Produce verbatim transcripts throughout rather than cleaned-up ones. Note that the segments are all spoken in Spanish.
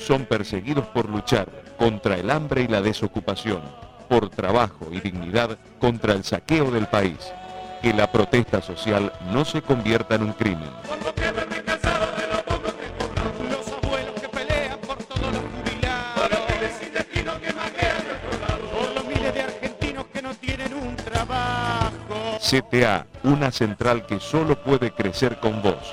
son perseguidos por luchar contra el hambre y la desocupación, por trabajo y dignidad contra el saqueo del país. Que la protesta social no se convierta en un crimen. Los abuelos que pelean por todos los jubilados, por los pibes sin destino que maquean nuestro lado, por los miles de argentinos que no tienen un trabajo. C T A, una central que solo puede crecer con vos.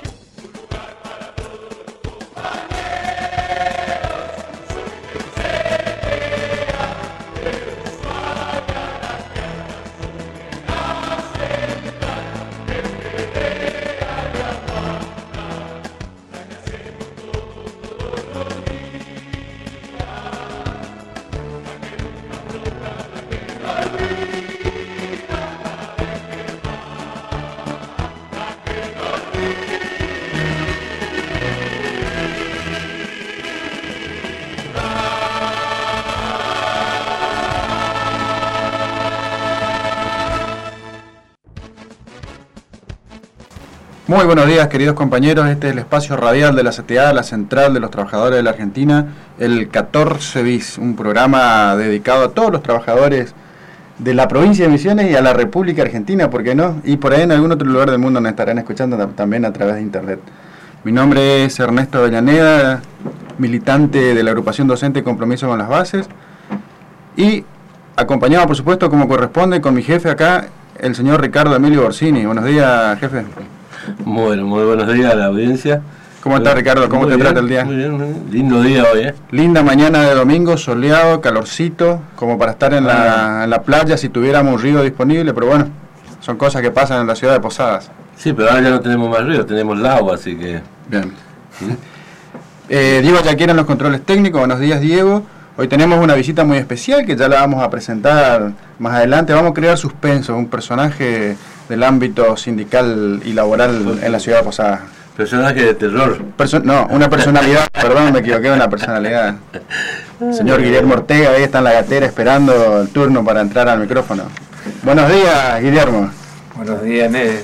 Muy buenos días, queridos compañeros. Este es el espacio radial de la C T A, la Central de los Trabajadores de la Argentina, el catorce bis, un programa dedicado a todos los trabajadores de la provincia de Misiones y a la República Argentina, ¿por qué no? Y por ahí en algún otro lugar del mundo nos estarán escuchando también a través de internet. Mi nombre es Ernesto Avellaneda, militante de la agrupación docente Compromiso con las Bases, y acompañado, por supuesto, como corresponde, con mi jefe acá, el señor Ricardo Emilio Borsini. Buenos días, jefe. Bueno, muy buenos días a la audiencia. ¿Cómo está, Ricardo? ¿Cómo muy te bien, trata el día? Muy bien, muy bien. Lindo día hoy, ¿eh? Linda mañana de domingo, soleado, calorcito, como para estar en, ah. la, en la playa si tuviéramos un río disponible, pero bueno, son cosas que pasan en la ciudad de Posadas. Sí, pero ahora ya no tenemos más río, tenemos el agua, así que... Bien. ¿Sí? Eh, Diego Yaquera en los controles técnicos. Buenos días, Diego. Hoy tenemos una visita muy especial que ya la vamos a presentar más adelante. Vamos a crear suspenso, un personaje del ámbito sindical y laboral en la ciudad de Posadas. Personaje de terror. Perso no, una personalidad, perdón, me equivoqué, una personalidad. Señor Guillermo Ortega, ahí está en la gatera esperando el turno para entrar al micrófono. Buenos días, Guillermo. Buenos días, Ned.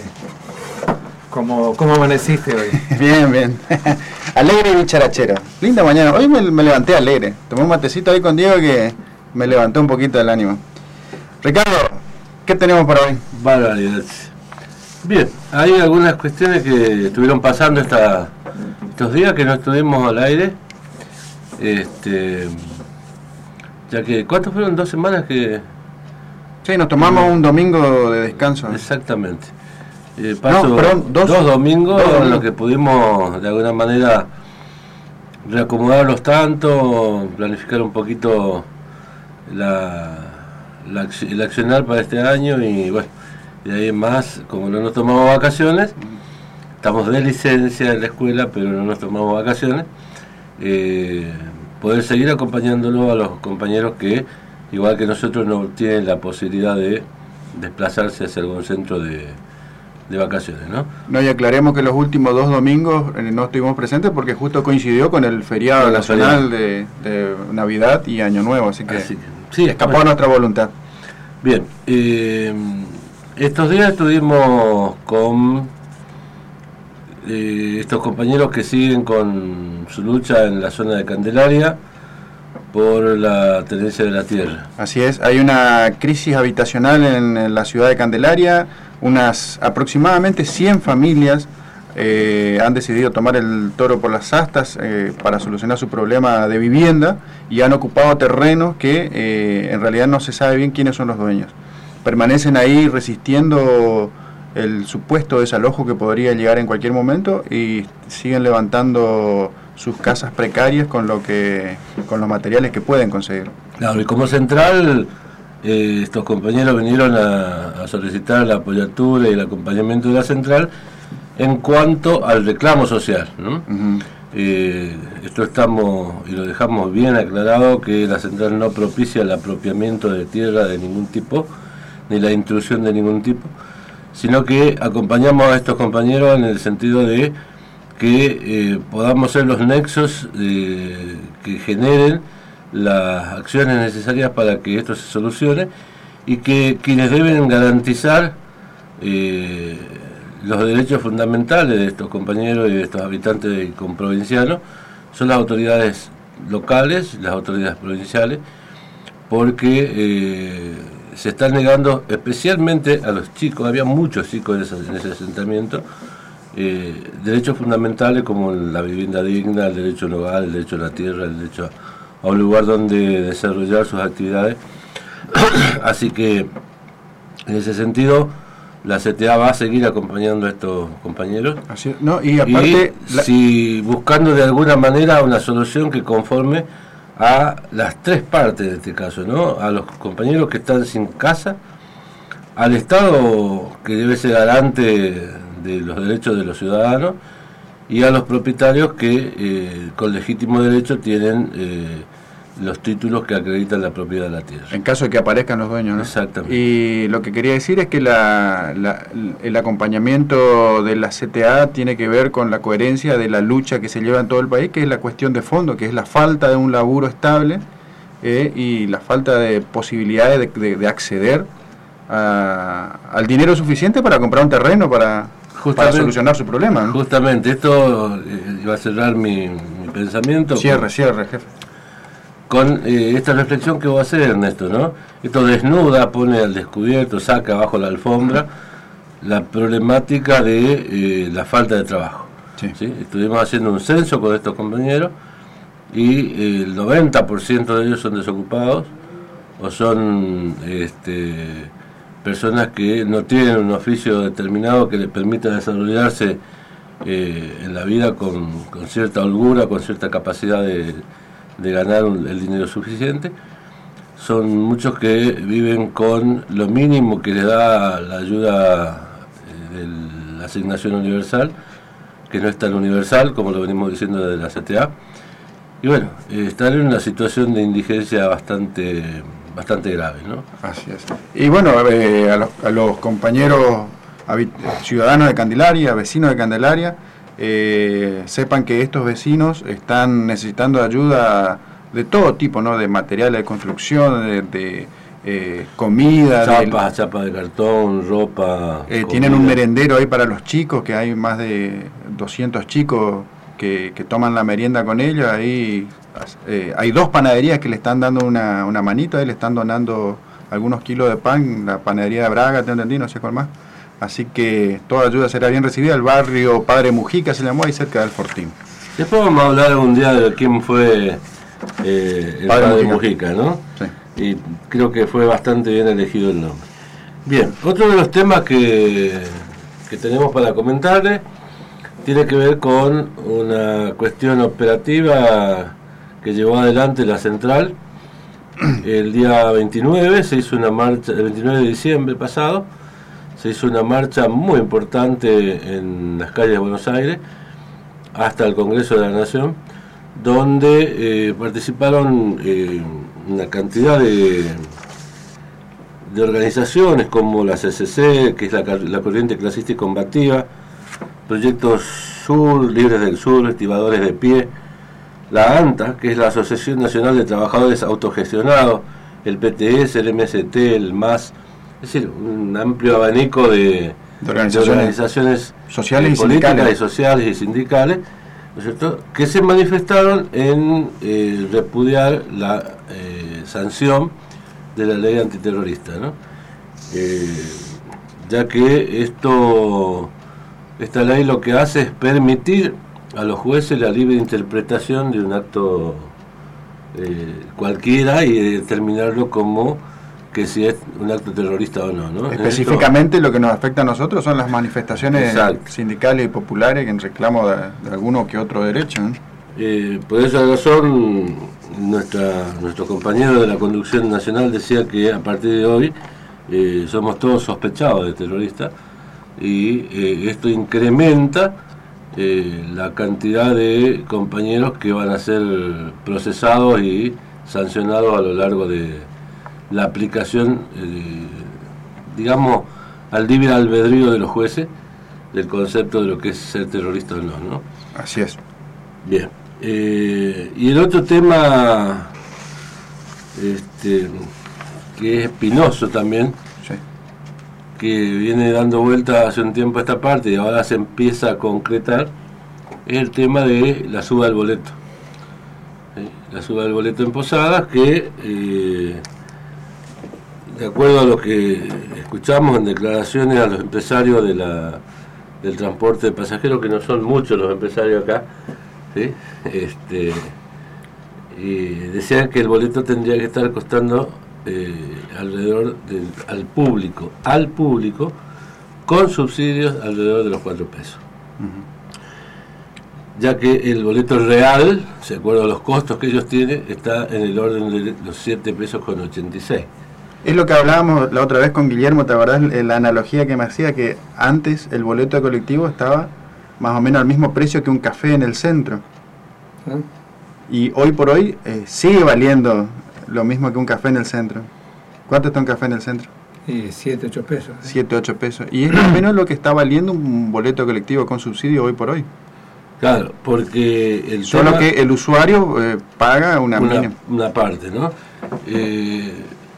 ¿Cómo, ¿Cómo amaneciste hoy? Bien, bien. Alegre y bicharachero. Linda mañana. Hoy me, me levanté alegre. Tomé un matecito ahí con Diego que me levantó un poquito el ánimo. Ricardo, ¿qué tenemos para hoy? Barbaridad. Bien, hay algunas cuestiones que estuvieron pasando esta, estos días que no estuvimos al aire. Este, ya que, ¿cuántos fueron? ¿Dos semanas que...? Sí, nos tomamos un domingo de descanso. Exactamente. Eh, paso no, perdón, dos, dos domingos dos en domingos. los que pudimos de alguna manera reacomodarlos tanto, planificar un poquito la, la, el accionar para este año y bueno, de ahí en más, como no nos tomamos vacaciones, estamos de licencia en la escuela pero no nos tomamos vacaciones, eh, poder seguir acompañándolo a los compañeros que igual que nosotros no tienen la posibilidad de desplazarse hacia algún centro de de vacaciones, ¿no? No, y aclaremos que los últimos dos domingos eh, no estuvimos presentes porque justo coincidió con el feriado Con nacional de, de Navidad y Año Nuevo, así que, así que sí, escapó bueno, a nuestra voluntad. Bien, eh, estos días estuvimos con eh, estos compañeros que siguen con su lucha en la zona de Candelaria por la tenencia de la tierra. Así es, hay una crisis habitacional en, en la ciudad de Candelaria. Unas aproximadamente cien familias eh, han decidido tomar el toro por las astas eh, para solucionar su problema de vivienda y han ocupado terrenos que eh, en realidad no se sabe bien quiénes son los dueños. Permanecen ahí resistiendo el supuesto desalojo que podría llegar en cualquier momento y siguen levantando sus casas precarias con lo que con los materiales que pueden conseguir. Claro, y como central... Eh, estos compañeros vinieron a, a solicitar la apoyatura y el acompañamiento de la central en cuanto al reclamo social, ¿no? Uh-huh. eh, esto estamos y lo dejamos bien aclarado que la central no propicia el apropiamiento de tierra de ningún tipo ni la intrusión de ningún tipo, sino que acompañamos a estos compañeros en el sentido de que eh, podamos ser los nexos eh, que generen las acciones necesarias para que esto se solucione y que quienes deben garantizar eh, los derechos fundamentales de estos compañeros y de estos habitantes comprovincianos son las autoridades locales, las autoridades provinciales, porque eh, se están negando especialmente a los chicos, había muchos chicos en ese, en ese asentamiento, eh, derechos fundamentales como la vivienda digna, el derecho al hogar, el derecho a la tierra, el derecho a, a un lugar donde desarrollar sus actividades. Así que en ese sentido la C T A va a seguir acompañando a estos compañeros. Así, no, y aparte y la... si buscando de alguna manera una solución que conforme a las tres partes de este caso, ¿no? A los compañeros que están sin casa, al Estado que debe ser garante de los derechos de los ciudadanos y a los propietarios que eh, con legítimo derecho tienen eh, los títulos que acreditan la propiedad de la tierra. En caso de que aparezcan los dueños, ¿no? Exactamente. Y lo que quería decir es que la, la, el acompañamiento de la C T A tiene que ver con la coherencia de la lucha que se lleva en todo el país, que es la cuestión de fondo, que es la falta de un laburo estable eh, y la falta de posibilidades de, de, de acceder a, al dinero suficiente para comprar un terreno para, para solucionar su problema, ¿no? Justamente, esto eh, iba a cerrar mi, mi pensamiento. Cierre, con... cierre, jefe. Con eh, esta reflexión que voy a hacer, Ernesto, ¿no? Esto desnuda, pone al descubierto, saca bajo la alfombra la problemática de eh, la falta de trabajo. Sí. ¿Sí? Estuvimos haciendo un censo con estos compañeros y eh, el noventa por ciento de ellos son desocupados o son este, personas que no tienen un oficio determinado que les permita desarrollarse eh, en la vida con, con cierta holgura, con cierta capacidad de de ganar un, el dinero suficiente. Son muchos que viven con lo mínimo que les da la ayuda eh, de la asignación universal, que no es tan universal como lo venimos diciendo desde la C T A, y bueno, eh, están en una situación de indigencia bastante bastante grave, ¿no? Así es. Y bueno, eh, a, los, a los compañeros ciudadanos de Candelaria, vecinos de Candelaria, Eh, sepan que estos vecinos están necesitando ayuda de todo tipo, ¿no? De materiales de construcción, de, de eh, comida, chapas, de, chapas de cartón, ropa. Eh, tienen un merendero ahí para los chicos, que hay más de doscientos chicos que, que toman la merienda con ellos. Ahí eh, hay dos panaderías que le están dando una, una manito, ahí le están donando algunos kilos de pan, la panadería de Braga, te entendí, no sé cuál más. Así que toda ayuda será bien recibida. El barrio Padre Mujica se llamó, ahí cerca del Fortín. Después vamos a hablar un día de quién fue eh, el Padre, Padre Mujica, Mujica, ¿no? Sí. Y creo que fue bastante bien elegido el nombre. Bien, otro de los temas que, que tenemos para comentarles tiene que ver con una cuestión operativa que llevó adelante la central. El día veintinueve se hizo una marcha, el veintinueve de diciembre pasado, se hizo una marcha muy importante en las calles de Buenos Aires hasta el Congreso de la Nación, donde eh, participaron eh, una cantidad de, de organizaciones como la C C C, que es la, la Corriente Clasista y Combativa, Proyectos Sur, Libres del Sur, Estibadores de Pie, la ANTA, que es la Asociación Nacional de Trabajadores Autogestionados, el P T S, el M S T, el M A S, es decir, un amplio abanico de, de organizaciones, de organizaciones sociales y políticas sindicales. y sociales y sindicales, ¿no es cierto?, que se manifestaron en eh, repudiar la eh, sanción de la ley antiterrorista, ¿no? Eh, ya que esto esta ley lo que hace es permitir a los jueces la libre interpretación de un acto eh, cualquiera y determinarlo como que si es un acto terrorista o no, ¿no? Específicamente esto, lo que nos afecta a nosotros son las manifestaciones exacto. sindicales y populares en reclamo de, de alguno que otro derecho, ¿no? Eh, por esa razón, nuestra, nuestro compañero de la conducción nacional decía que a partir de hoy eh, somos todos sospechados de terroristas y eh, esto incrementa eh, la cantidad de compañeros que van a ser procesados y sancionados a lo largo de la aplicación, eh, digamos, al libre albedrío de los jueces del concepto de lo que es ser terrorista o no, ¿no? Así es. Bien. Eh, y el otro tema este, que es espinoso también, sí, que viene dando vuelta hace un tiempo a esta parte y ahora se empieza a concretar, es el tema de la suba del boleto. ¿Sí? la suba del boleto en Posadas, que eh, de acuerdo a lo que escuchamos en declaraciones a los empresarios de la, del transporte de pasajeros, que no son muchos los empresarios acá, ¿sí? este, y decían que el boleto tendría que estar costando eh, alrededor del, al público, al público, con subsidios alrededor de los cuatro pesos. Uh-huh. Ya que el boleto real, de acuerdo a los costos que ellos tienen, está en el orden de los siete pesos con ochenta y seis. Es lo que hablábamos la otra vez con Guillermo, ¿te acordás? La analogía que me hacía, que antes el boleto de colectivo estaba más o menos al mismo precio que un café en el centro. ¿Eh? Y hoy por hoy eh, sigue valiendo lo mismo que un café en el centro. ¿Cuánto está un café en el centro? Y siete, ocho pesos. ¿eh? siete, ocho pesos. Y es más o menos lo que está valiendo un boleto colectivo con subsidio hoy por hoy. Claro, porque el Solo tema, que el usuario eh, paga una, una, una parte, ¿no? Eh,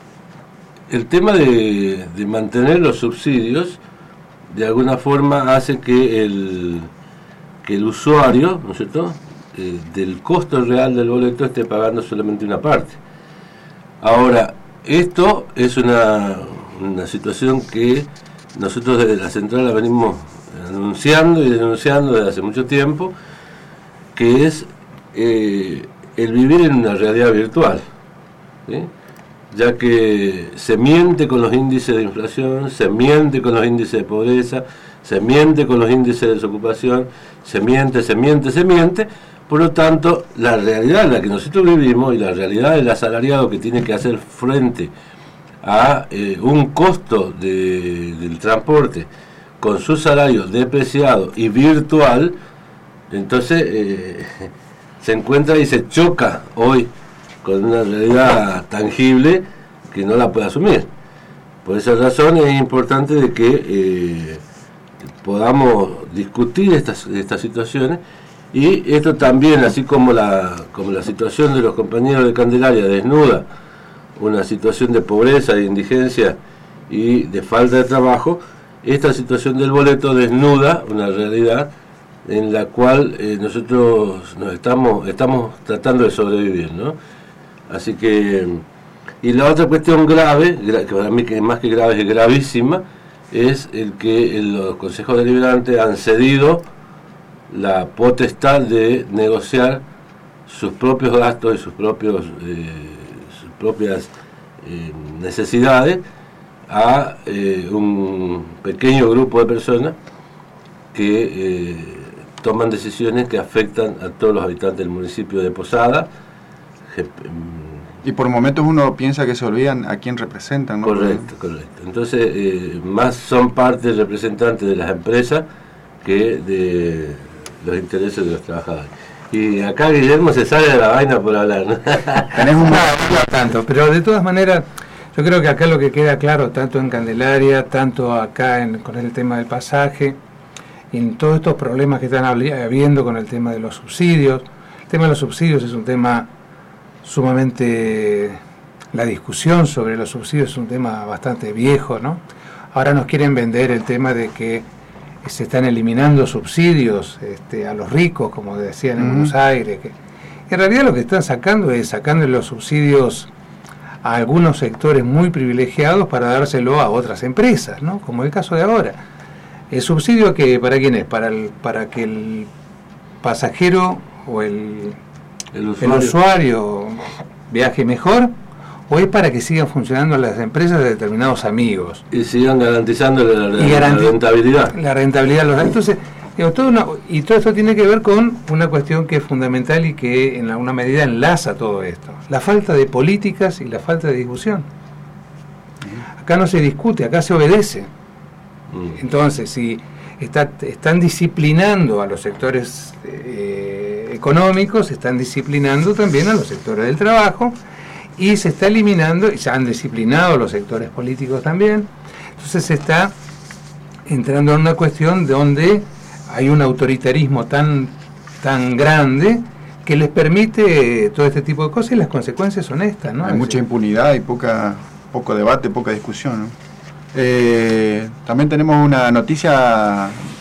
el tema de, de mantener los subsidios, de alguna forma hace que el, que el usuario, ¿no es cierto?, eh, del costo real del boleto esté pagando solamente una parte. Ahora, esto es una, una situación que nosotros desde la central la venimos anunciando y denunciando desde hace mucho tiempo, que es eh, el vivir en una realidad virtual, ¿sí? Ya que se miente con los índices de inflación, se miente con los índices de pobreza, se miente con los índices de desocupación, se miente, se miente, se miente. Por lo tanto, la realidad en la que nosotros vivimos y la realidad del asalariado que tiene que hacer frente a eh, un costo de, del transporte con su salario depreciado y virtual, entonces eh, se encuentra y se choca hoy con una realidad tangible que no la puede asumir. Por esa razón es importante de que eh, podamos discutir estas, estas situaciones, y esto también, así como la, como la situación de los compañeros de Candelaria desnuda una situación de pobreza, de indigencia y de falta de trabajo, esta situación del boleto desnuda una realidad en la cual eh, nosotros nos estamos estamos tratando de sobrevivir, ¿no? Así que, y la otra cuestión grave, que para mí que más que grave es gravísima, es el que los consejos deliberantes han cedido la potestad de negociar sus propios gastos y sus propios eh, sus propias eh, necesidades a eh, un pequeño grupo de personas que eh, toman decisiones que afectan a todos los habitantes del municipio de Posada. Y por momentos uno piensa que se olvidan a quién representan, ¿no? Correcto, correcto. Entonces, eh, más son parte representantes de las empresas que de los intereses de los trabajadores. Y acá Guillermo se sale de la vaina por hablar, ¿no? Tenés un no, no tanto, pero de todas maneras, yo creo que acá lo que queda claro, tanto en Candelaria, tanto acá en, con el tema del pasaje, y en todos estos problemas que están habiendo con el tema de los subsidios. El tema de los subsidios es un tema sumamente... La discusión sobre los subsidios es un tema bastante viejo, ¿no? Ahora nos quieren vender el tema de que se están eliminando subsidios este, a los ricos, como decían en uh-huh. Buenos Aires. Que, en realidad lo que están sacando es sacando los subsidios a algunos sectores muy privilegiados para dárselo a otras empresas, ¿no? Como el caso de ahora. ¿El subsidio que para quién es? Para, el, para que el pasajero o el, el, usuario. el usuario viaje mejor, o es para que sigan funcionando las empresas de determinados amigos y sigan garantizando la, la, y garanti- la rentabilidad la rentabilidad de los entonces digo, todo una, y todo esto tiene que ver con una cuestión que es fundamental y que en alguna medida enlaza todo esto: la falta de políticas y la falta de discusión. Acá no se discute, acá se obedece. Entonces, si está, están disciplinando a los sectores eh, económicos, están disciplinando también a los sectores del trabajo, y se está eliminando, y se han disciplinado los sectores políticos también. Entonces se está entrando en una cuestión donde hay un autoritarismo tan, tan grande que les permite todo este tipo de cosas, y las consecuencias son estas, ¿no? Hay es mucha impunidad y poca, poco debate, poca discusión, ¿no? Eh, también tenemos una noticia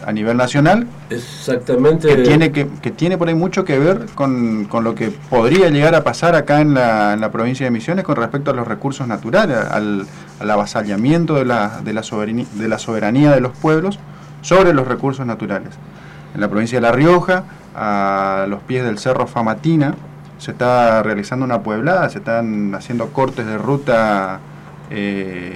a nivel nacional. Exactamente. Que tiene, que, que tiene por ahí mucho que ver con, con lo que podría llegar a pasar acá en la, en la provincia de Misiones con respecto a los recursos naturales, al, al avasallamiento de la, de, la soberanía, de la soberanía de los pueblos sobre los recursos naturales. En la provincia de La Rioja, a los pies del Cerro Famatina, se está realizando una pueblada, se están haciendo cortes de ruta, eh,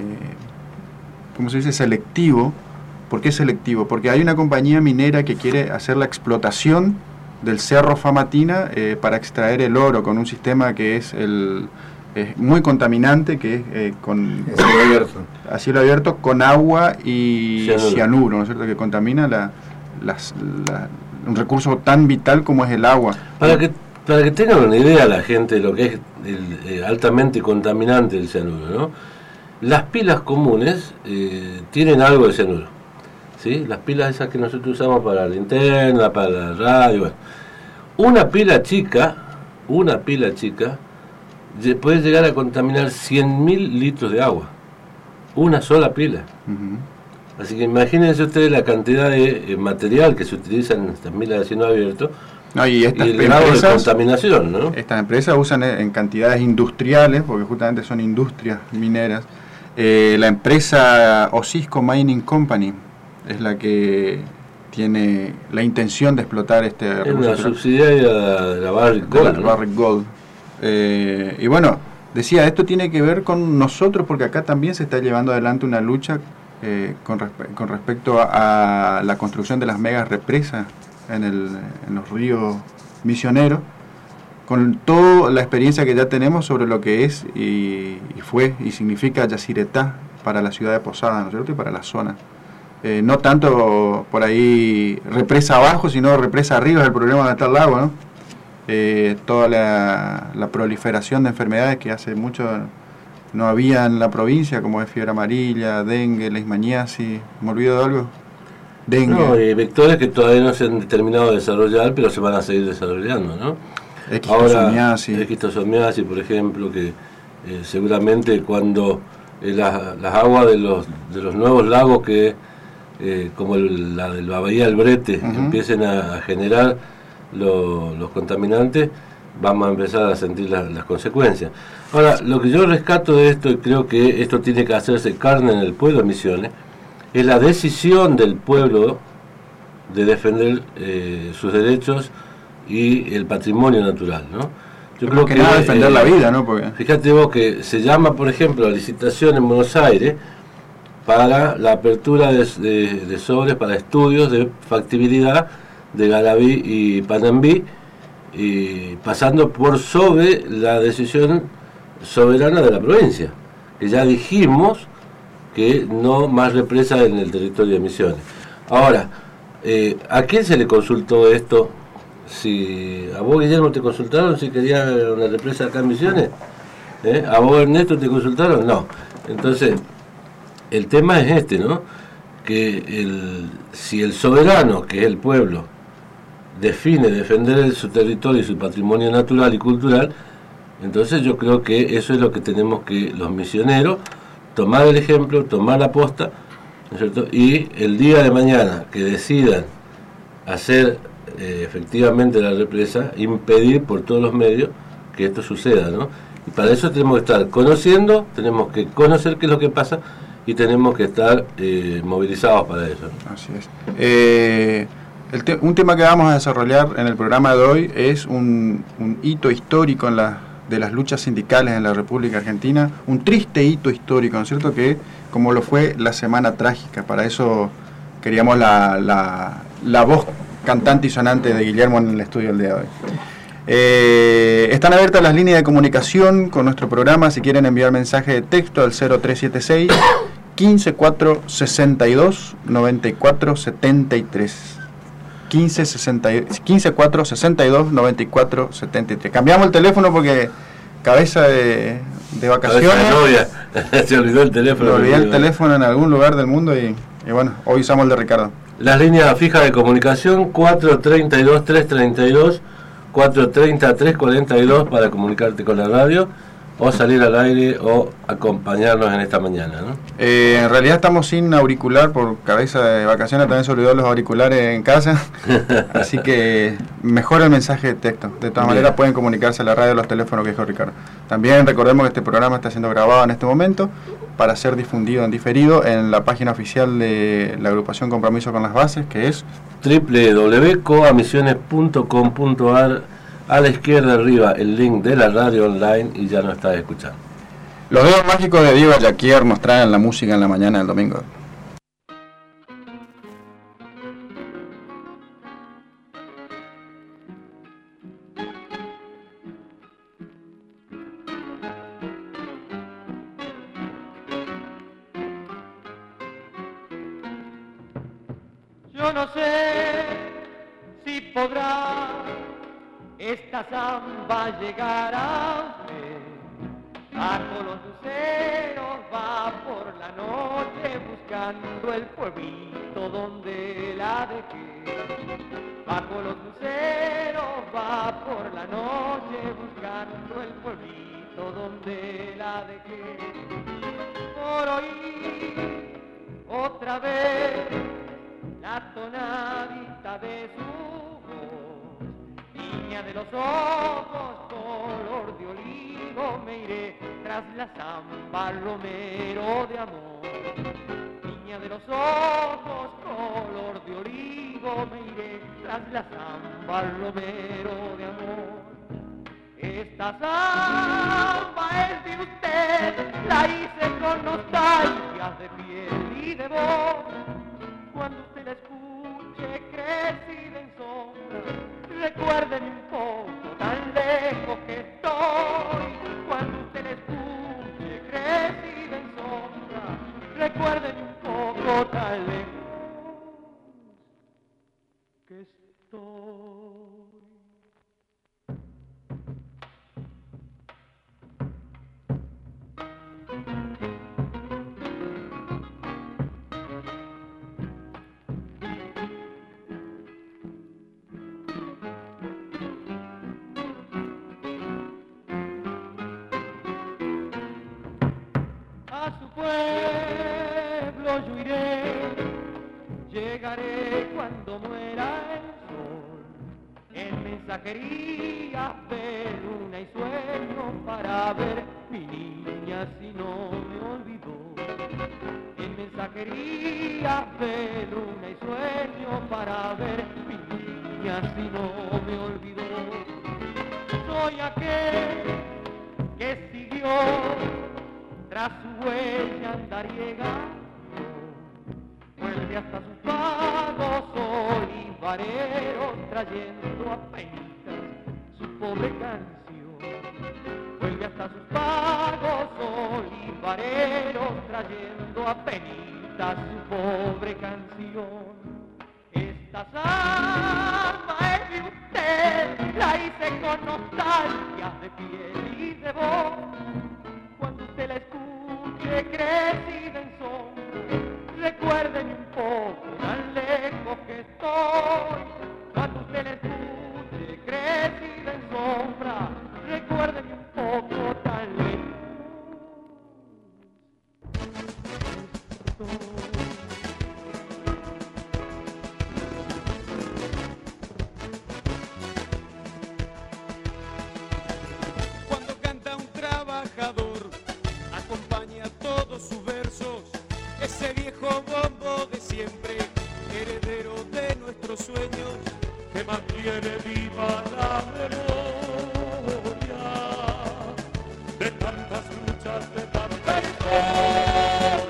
¿cómo se dice? Selectivo. ¿Por qué selectivo? Porque hay una compañía minera que quiere hacer la explotación del Cerro Famatina eh, para extraer el oro con un sistema que es el es muy contaminante, que es eh, con a cielo abierto. a cielo abierto con agua y Cianuro, cianuro, ¿no es cierto? Que contamina la, las, la, un recurso tan vital como es el agua. Para que para que tengan una idea la gente de lo que es el, eh, altamente contaminante el cianuro, ¿no? Las pilas comunes eh, tienen algo de cianuro, ¿sí? Las pilas esas que nosotros usamos para la linterna, para la radio, bueno. Una pila chica, una pila chica, puede llegar a contaminar cien mil litros de agua. Una sola pila. Uh-huh. Así que imagínense ustedes la cantidad de eh, material que se utiliza en estas minas de cielo abierto. No, y, estas y el grado empresas, de contaminación, ¿no? Estas empresas usan en cantidades industriales, porque justamente son industrias mineras. Eh, la empresa Osisco Mining Company es la que tiene la intención de explotar este es recurso. una subsidiaria de la Barrick Gold. De la Barrick Gold. Eh, y bueno, decía, esto tiene que ver con nosotros, porque acá también se está llevando adelante una lucha eh, con, respe con respecto a, a la construcción de las megas represas en, el, en los ríos misioneros, con toda la experiencia que ya tenemos sobre lo que es y, y fue y significa Yacyretá para la ciudad de Posada, ¿no es cierto? Y para la zona. Eh, no tanto por ahí represa abajo, sino represa arriba es el problema donde está el lago, ¿no? Eh, toda la, la proliferación de enfermedades que hace mucho no había en la provincia, como es fiebre amarilla, dengue, leishmaniasis. ¿Me olvido de algo? Dengue. No, y vectores que todavía no se han determinado de desarrollar, pero se van a seguir desarrollando, ¿no? Esquistosomiasis. Ahora, esquistosomiasis, por ejemplo, que eh, seguramente cuando eh, la, las aguas de los de los nuevos lagos que eh, como el, la de la bahía del Brete uh-huh. empiecen a, a generar lo, los contaminantes, vamos a empezar a sentir la, las consecuencias. Ahora, lo que yo rescato de esto, y creo que esto tiene que hacerse carne en el pueblo de Misiones, es la decisión del pueblo de defender eh, sus derechos y el patrimonio natural, ¿no? Yo creo que, que nada defender eh, la vida, ¿no? Porque... Fíjate vos que se llama, por ejemplo, a licitación en Buenos Aires para la apertura de, de, de sobres para estudios de factibilidad de Garaví y Panambí, y pasando por sobre la decisión soberana de la provincia, que ya dijimos que no más represa en el territorio de Misiones. Ahora, eh, ¿a quién se le consultó esto? Si a vos, Guillermo, te consultaron si quería una represa acá en Misiones, ¿eh? ¿A vos, Ernesto, te consultaron? No. Entonces, el tema es este, ¿no? Que el, si el soberano, que es el pueblo, define defender su territorio y su patrimonio natural y cultural, entonces yo creo que eso es lo que tenemos que los misioneros tomar el ejemplo, tomar la posta, ¿no es cierto? Y el día de mañana que decidan hacer eh, efectivamente la represa, impedir por todos los medios que esto suceda, ¿no? Y para eso tenemos que estar conociendo, tenemos que conocer qué es lo que pasa y tenemos que estar eh, movilizados para eso, ¿no? Así es. Eh, el te un tema que vamos a desarrollar en el programa de hoy es un, un hito histórico en la de las luchas sindicales en la República Argentina, un triste hito histórico, ¿no es cierto?, que como lo fue la Semana Trágica. Para eso queríamos la, la, la voz cantante y sonante de Guillermo en el estudio el día de hoy. Eh, están abiertas las líneas de comunicación con nuestro programa. Si quieren enviar mensaje de texto al cero tres siete seis, quince cuatro sesenta y dos, noventa y cuatro setenta y tres. quince cuatro sesenta y dos, noventa y cuatro setenta y tres. Cambiamos el teléfono porque cabeza de, de vacaciones. Cabeza de novia. Se olvidó el teléfono. Se olvidó el teléfono en algún lugar del mundo y, y bueno, hoy usamos el de Ricardo. Las líneas fijas de comunicación cuatro treinta y dos, trescientos treinta y dos, cuatro treinta, trescientos cuarenta y dos para comunicarte con la radio, o salir al aire o acompañarnos en esta mañana, ¿no? Eh, en realidad estamos sin auricular por cabeza de vacaciones, también se olvidó los auriculares en casa, así que mejor el mensaje de texto. De todas Bien. maneras pueden comunicarse a la radio, los teléfonos que dijo Ricardo. También recordemos que este programa está siendo grabado en este momento para ser difundido en diferido en la página oficial de la agrupación Compromiso con las Bases, que es doble u doble u doble u punto coamisiones punto com punto a r. A la izquierda arriba el link de la radio online y ya nos estás escuchando. Los dedos mágicos de Diego Yaquier nos traen la música en la mañana del domingo. Yo no sé si podrá esta samba llegará usted, bajo los luceros va por la noche buscando el pueblito donde la dejé. Bajo los luceros va por la noche buscando el pueblito donde la dejé. Por oír otra vez la tonadita de su niña de los ojos, color de olivo, me iré tras la zamba, romero de amor. Niña de los ojos, color de olivo, me iré tras la zamba, romero de amor. Esta samba es de usted, la hice con nostalgias de piel y de voz. Cuando usted la escuche, crecida en sombra, recuerden un poco tan lejos que estoy. Cuando usted la escuche, crecida en sombra, recuerden un poco tan lejos que estoy. A su pueblo yo iré, llegaré cuando muera el sol, en mensajería de luna y sueño para ver mi niña si no me olvidó. En mensajería de luna y sueño para ver mi niña si no me olvidó. Soy aquel que siguió tras su huella andariega, vuelve hasta sus pagos olivareros trayendo a penitas su pobre canción. Vuelve hasta sus pagos olivareros trayendo a penitas su pobre canción. Esta samba es de usted, la hice con nostalgia de piel y de voz. Cuando usted la escuche, crecida en sombra, recuerden un poco tan lejos que estoy. Cuando usted la escuche, crecida en sombra, recuerden un poco tan lejos que estoy. Cuando canta un trabajador, acompaña todos sus versos, ese viejo bombo de siempre, heredero de nuestros sueños, que mantiene viva la memoria de tantas luchas, de tanta historia.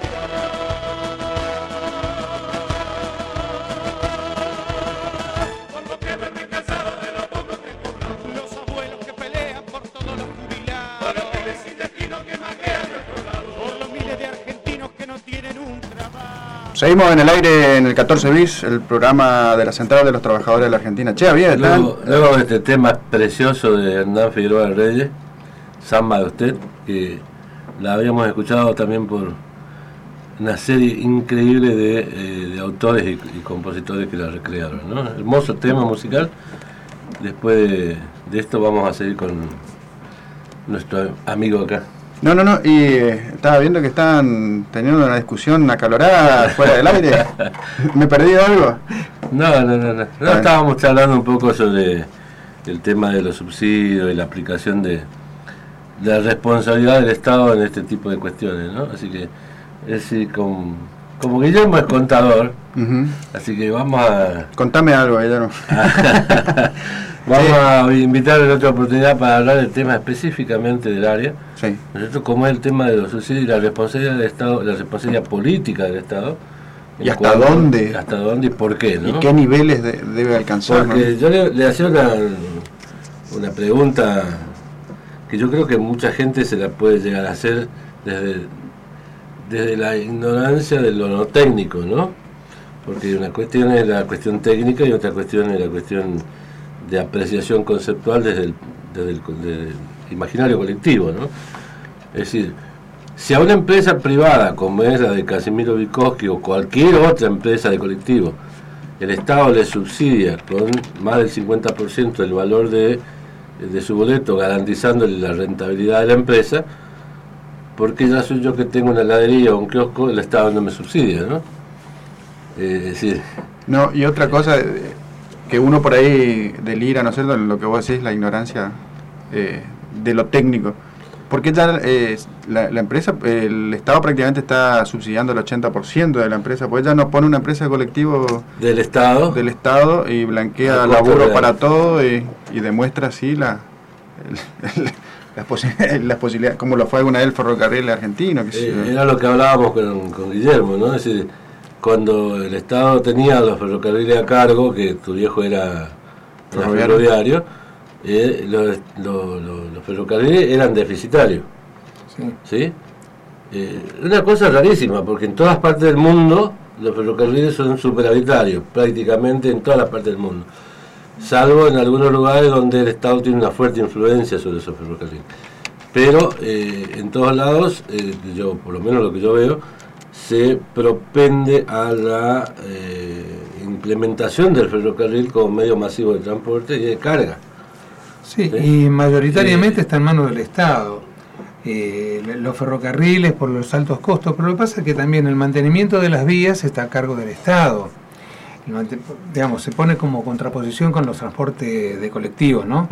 Cuando quede cansado de lo poco que cobramos, los abuelos que pelean por todos los jubilados, por los pibes sin destino que maquean nuestro lado, por los miles de argentinos que no tienen un trabajo. Seguimos en el aire en el catorce bis, el programa de la Central de los Trabajadores de la Argentina. Che, bien, luego, luego de este tema precioso de Hernán Figueroa Reyes, Samba de usted, que la habíamos escuchado también por una serie increíble de, eh, de autores y, y compositores que la recrearon, ¿no? Hermoso tema musical. Después de, de esto vamos a seguir con nuestro amigo acá. No, no, no, y eh, estaba viendo que estaban teniendo una discusión acalorada fuera del aire. ¿Me perdí de algo? No, no, no, no. no estábamos hablando un poco sobre el tema de los subsidios y la aplicación de, de la responsabilidad del Estado en este tipo de cuestiones, ¿no? Así que, es decir, como, como Guillermo es contador, uh-huh. así que vamos a... Contame algo, Guillermo. Vamos sí. a invitar en otra oportunidad para hablar del tema específicamente del área. Sí. Nosotros, como es el tema de los subsidios y la responsabilidad del Estado, la responsabilidad política del Estado. ¿Y hasta cuanto, dónde? Hasta dónde y por qué, ¿no? ¿Y qué niveles de, debe alcanzar? Porque ¿no? yo le, le hacía una, una pregunta que yo creo que mucha gente se la puede llegar a hacer desde, desde la ignorancia de lo no técnico, ¿no? Porque una cuestión es la cuestión técnica y otra cuestión es la cuestión de apreciación conceptual desde el, desde el, desde el imaginario colectivo, ¿no? Es decir, si a una empresa privada como es la de Casimiro Vygotsky o cualquier otra empresa de colectivo, el Estado le subsidia con más del cincuenta por ciento del valor de, de su boleto, garantizándole la rentabilidad de la empresa, porque ya soy yo que tengo una heladería o un kiosco, el Estado no me subsidia, ¿no? Eh, es decir... No, y otra cosa... que uno por ahí delira, ¿no es cierto?, en lo que vos decís, la ignorancia eh, de lo técnico. Porque ya eh, la, la empresa, el Estado prácticamente está subsidiando el ochenta por ciento de la empresa, pues ya no pone una empresa de colectivo del Estado del Estado y blanquea laburo para todo y, y demuestra así la, el, el, las, posi- las posibilidades, como lo fue alguna vez el ferrocarril argentino. Que eh, era lo que hablábamos con, con Guillermo, ¿no? Es decir, cuando el Estado tenía los ferrocarriles a cargo, que tu viejo era ferroviario, ferroviario eh, los, los, los, los ferrocarriles eran deficitarios. Sí. ¿Sí? Eh, una cosa rarísima, porque en todas partes del mundo los ferrocarriles son superavitarios, prácticamente en todas las partes del mundo, salvo en algunos lugares donde el Estado tiene una fuerte influencia sobre esos ferrocarriles. Pero eh, en todos lados, eh, yo por lo menos lo que yo veo, se propende a la eh, implementación del ferrocarril como medio masivo de transporte y de carga. Sí, ¿sí? Y mayoritariamente eh, está en manos del Estado. Eh, los ferrocarriles por los altos costos, pero lo que pasa es que también el mantenimiento de las vías está a cargo del Estado. El mant- digamos, se pone como contraposición con los transportes de colectivos, ¿no?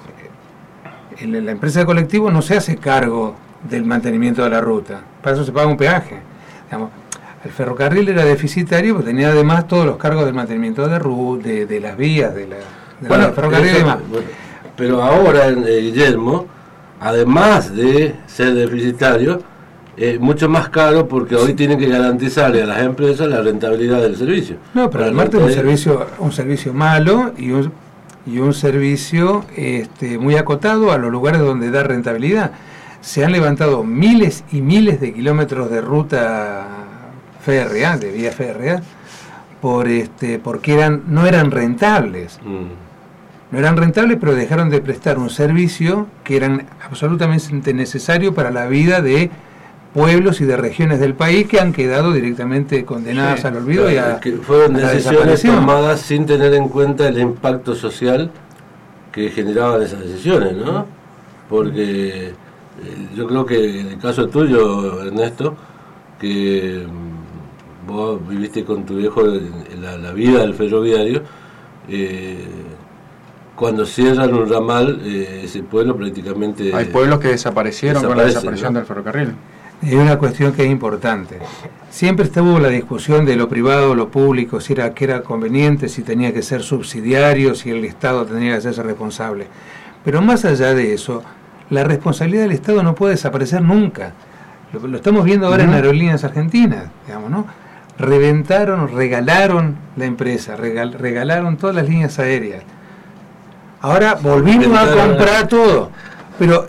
Mm. El, la empresa de colectivos no se hace cargo del mantenimiento de la ruta, para eso se paga un peaje. Digamos, el ferrocarril era deficitario, pero tenía además todos los cargos del mantenimiento de ruta, de, de las vías, de la, de bueno, la ferrocarril eso, y demás. Bueno, pero ahora, eh, Guillermo, además de ser deficitario, es eh, mucho más caro porque hoy tienen que garantizarle a las empresas la rentabilidad del servicio. No, pero además es un servicio, un servicio malo y un, y un servicio este, muy acotado a los lugares donde da rentabilidad. Se han levantado miles y miles de kilómetros de ruta férrea, de vía férrea, por este, porque eran, no eran rentables. Mm. No eran rentables, pero dejaron de prestar un servicio que era absolutamente necesario para la vida de pueblos y de regiones del país que han quedado directamente condenadas sí, al olvido claro, y a, que fueron a la decisiones tomadas sin tener en cuenta el impacto social que generaban esas decisiones, ¿no? Porque eh, yo creo que en el caso tuyo, Ernesto, que vos viviste con tu viejo la, la vida del ferroviario, eh, cuando cierran un ramal, eh, ese pueblo prácticamente... Hay pueblos que desaparecieron con la desaparición, ¿no?, del ferrocarril. Es una cuestión que es importante. Siempre estuvo la discusión de lo privado, lo público, si era que era conveniente, si tenía que ser subsidiario, si el Estado tenía que hacerse responsable. Pero más allá de eso, la responsabilidad del Estado no puede desaparecer nunca. Lo, lo estamos viendo ahora uh-huh. en Aerolíneas Argentinas, digamos, ¿no? Reventaron, regalaron la empresa, regal, regalaron todas las líneas aéreas. Ahora volvimos a comprar todo, pero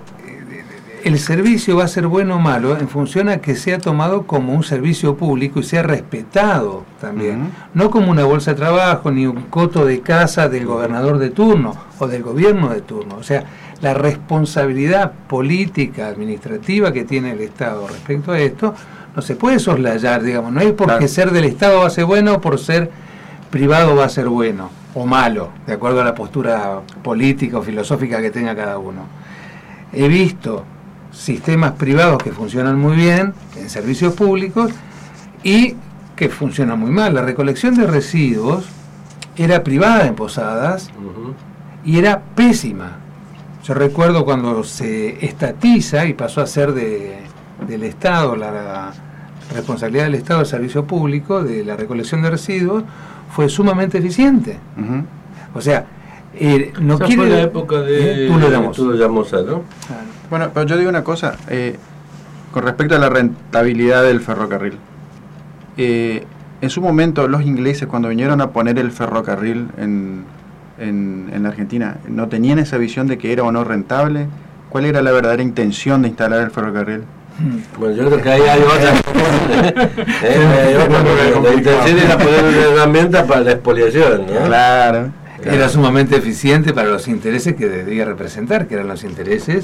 el servicio va a ser bueno o malo en función a que sea tomado como un servicio público y sea respetado también, uh-huh. no como una bolsa de trabajo ni un coto de casa del gobernador de turno o del gobierno de turno. O sea, la responsabilidad política, administrativa que tiene el Estado respecto a esto no se puede soslayar, digamos, no es porque claro. ser del Estado va a ser bueno o por ser privado va a ser bueno o malo, de acuerdo a la postura política o filosófica que tenga cada uno. he visto sistemas privados que funcionan muy bien en servicios públicos y que funcionan muy mal. La recolección de residuos era privada en Posadas uh-huh. y era pésima. Yo recuerdo cuando se estatiza y pasó a ser de, del Estado, la, la responsabilidad del Estado del servicio público, de la recolección de residuos, fue sumamente eficiente. Uh-huh. O sea, eh, no Esa quiere... fue la época de... ¿eh? Tú lo damos. Tú lo llamas, ¿no? Claro. Bueno, pero yo digo una cosa, eh, con respecto a la rentabilidad del ferrocarril. Eh, en su momento, los ingleses, cuando vinieron a poner el ferrocarril en, en, en la Argentina, ¿no tenían esa visión de que era o no rentable? ¿Cuál era la verdadera intención de instalar el ferrocarril? Bueno, yo creo que ahí hay otra. eh, la intención era poner una herramienta para la expoliación, ¿no? Claro. Era sumamente eficiente para los intereses que debía representar, que eran los intereses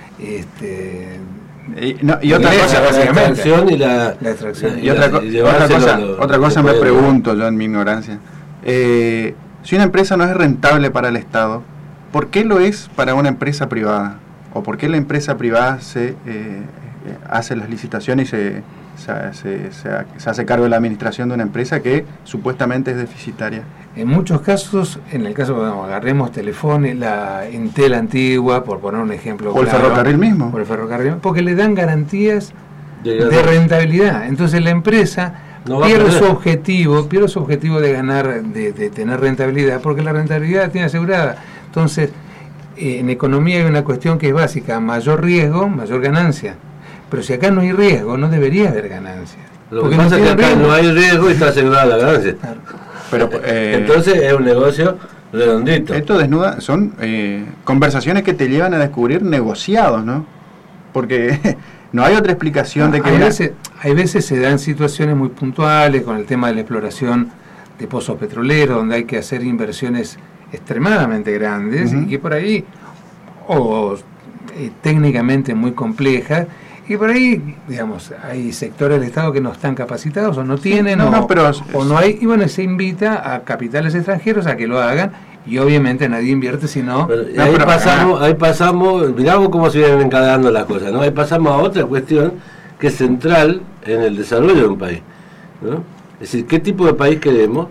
este, y, no, y otra cosa, la extracción y la, la extracción y, y otra, y otra cosa, lo, otra cosa me pregunto yo en mi ignorancia. Eh, si una empresa no es rentable para el Estado, ¿por qué lo es para una empresa privada? ¿O por qué la empresa privada se eh, hace las licitaciones y se, se, se, se, se hace cargo de la administración de una empresa que supuestamente es deficitaria? En muchos casos, en el caso, bueno, agarremos Telefónica, la Entel antigua, por poner un ejemplo. O el claro, ferrocarril mismo. Por el ferrocarril, porque le dan garantías de, de rentabilidad. Entonces la empresa no pierde su objetivo, pierde su objetivo de ganar, de, de tener rentabilidad, porque la rentabilidad la tiene asegurada. Entonces, eh, en economía hay una cuestión que es básica: mayor riesgo, mayor ganancia. Pero si acá no hay riesgo, no debería haber ganancia. Lo porque que pasa no es que acá riesgo. No hay riesgo y está asegurada la ganancia. Claro. Pero, eh, entonces es un negocio redondito. Esto desnuda, son eh, conversaciones que te llevan a descubrir negociados, ¿no? Porque no hay otra explicación no, de que... Hay veces, hay veces se dan situaciones muy puntuales con el tema de la exploración de pozos petroleros, donde hay que hacer inversiones extremadamente grandes uh-huh. y que por ahí, o eh, técnicamente muy complejas, y por ahí, digamos, hay sectores del Estado que no están capacitados o no tienen, sí, no, o, no, pero o no hay, y bueno, se invita a capitales extranjeros a que lo hagan, y obviamente nadie invierte si no... Pero, no ahí, pero, pasamos, ahí pasamos, miramos cómo se vienen encadenando las cosas, ¿no? Ahí pasamos a otra cuestión que es central en el desarrollo de un país, ¿no? Es decir, ¿qué tipo de país queremos?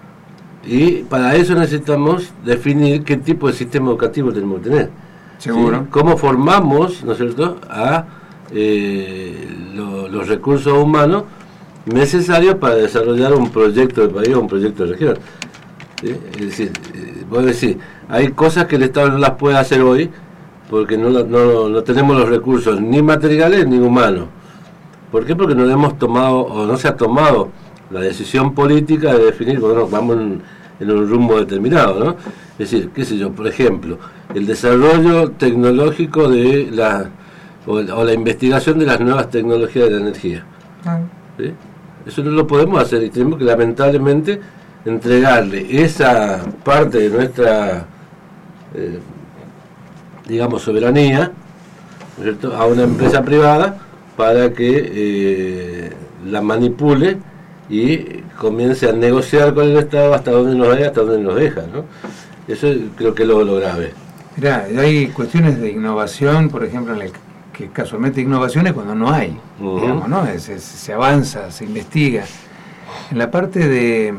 Y para eso necesitamos definir qué tipo de sistema educativo tenemos que tener. Seguro. ¿Sí? ¿Cómo formamos, ¿no es cierto?, a eh, lo, los recursos humanos necesarios para desarrollar un proyecto de país o un proyecto de región. ¿Sí? Es decir, eh, voy a decir, hay cosas que el Estado no las puede hacer hoy porque no, no, no tenemos los recursos ni materiales ni humanos. ¿Por qué? Porque no hemos tomado o no se ha tomado la decisión política de definir, bueno, vamos en, en un rumbo determinado, ¿no? Es decir, qué sé yo, por ejemplo, el desarrollo tecnológico de la o, o la investigación de las nuevas tecnologías de la energía. Ah. ¿Sí? Eso no lo podemos hacer y tenemos que lamentablemente entregarle esa parte de nuestra eh, digamos soberanía, ¿no es cierto?, a una empresa privada para que eh, la manipule y comience a negociar con el Estado hasta donde nos deja, hasta donde nos deja, ¿no? Eso creo que es lo, lo grave. Mirá, hay cuestiones de innovación, por ejemplo, en el que casualmente innovación es cuando no hay, uh-huh. digamos, ¿no? Es, es, se avanza, se investiga. En la parte de,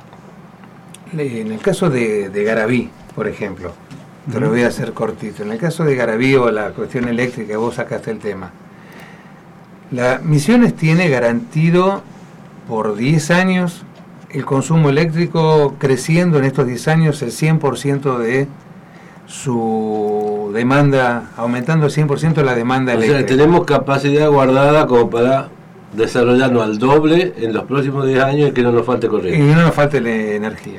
en el caso de, de Garaví, por ejemplo, te uh-huh. lo voy a hacer cortito. En el caso de Garaví o la cuestión eléctrica, vos sacaste el tema. La Misiones tiene garantido por diez años el consumo eléctrico, creciendo en estos diez años el cien por ciento de su demanda, aumentando el cien por ciento la demanda o eléctrica. O sea, tenemos capacidad guardada como para desarrollarnos al doble en los próximos diez años y que no nos falte corriente. Y no nos falte la energía.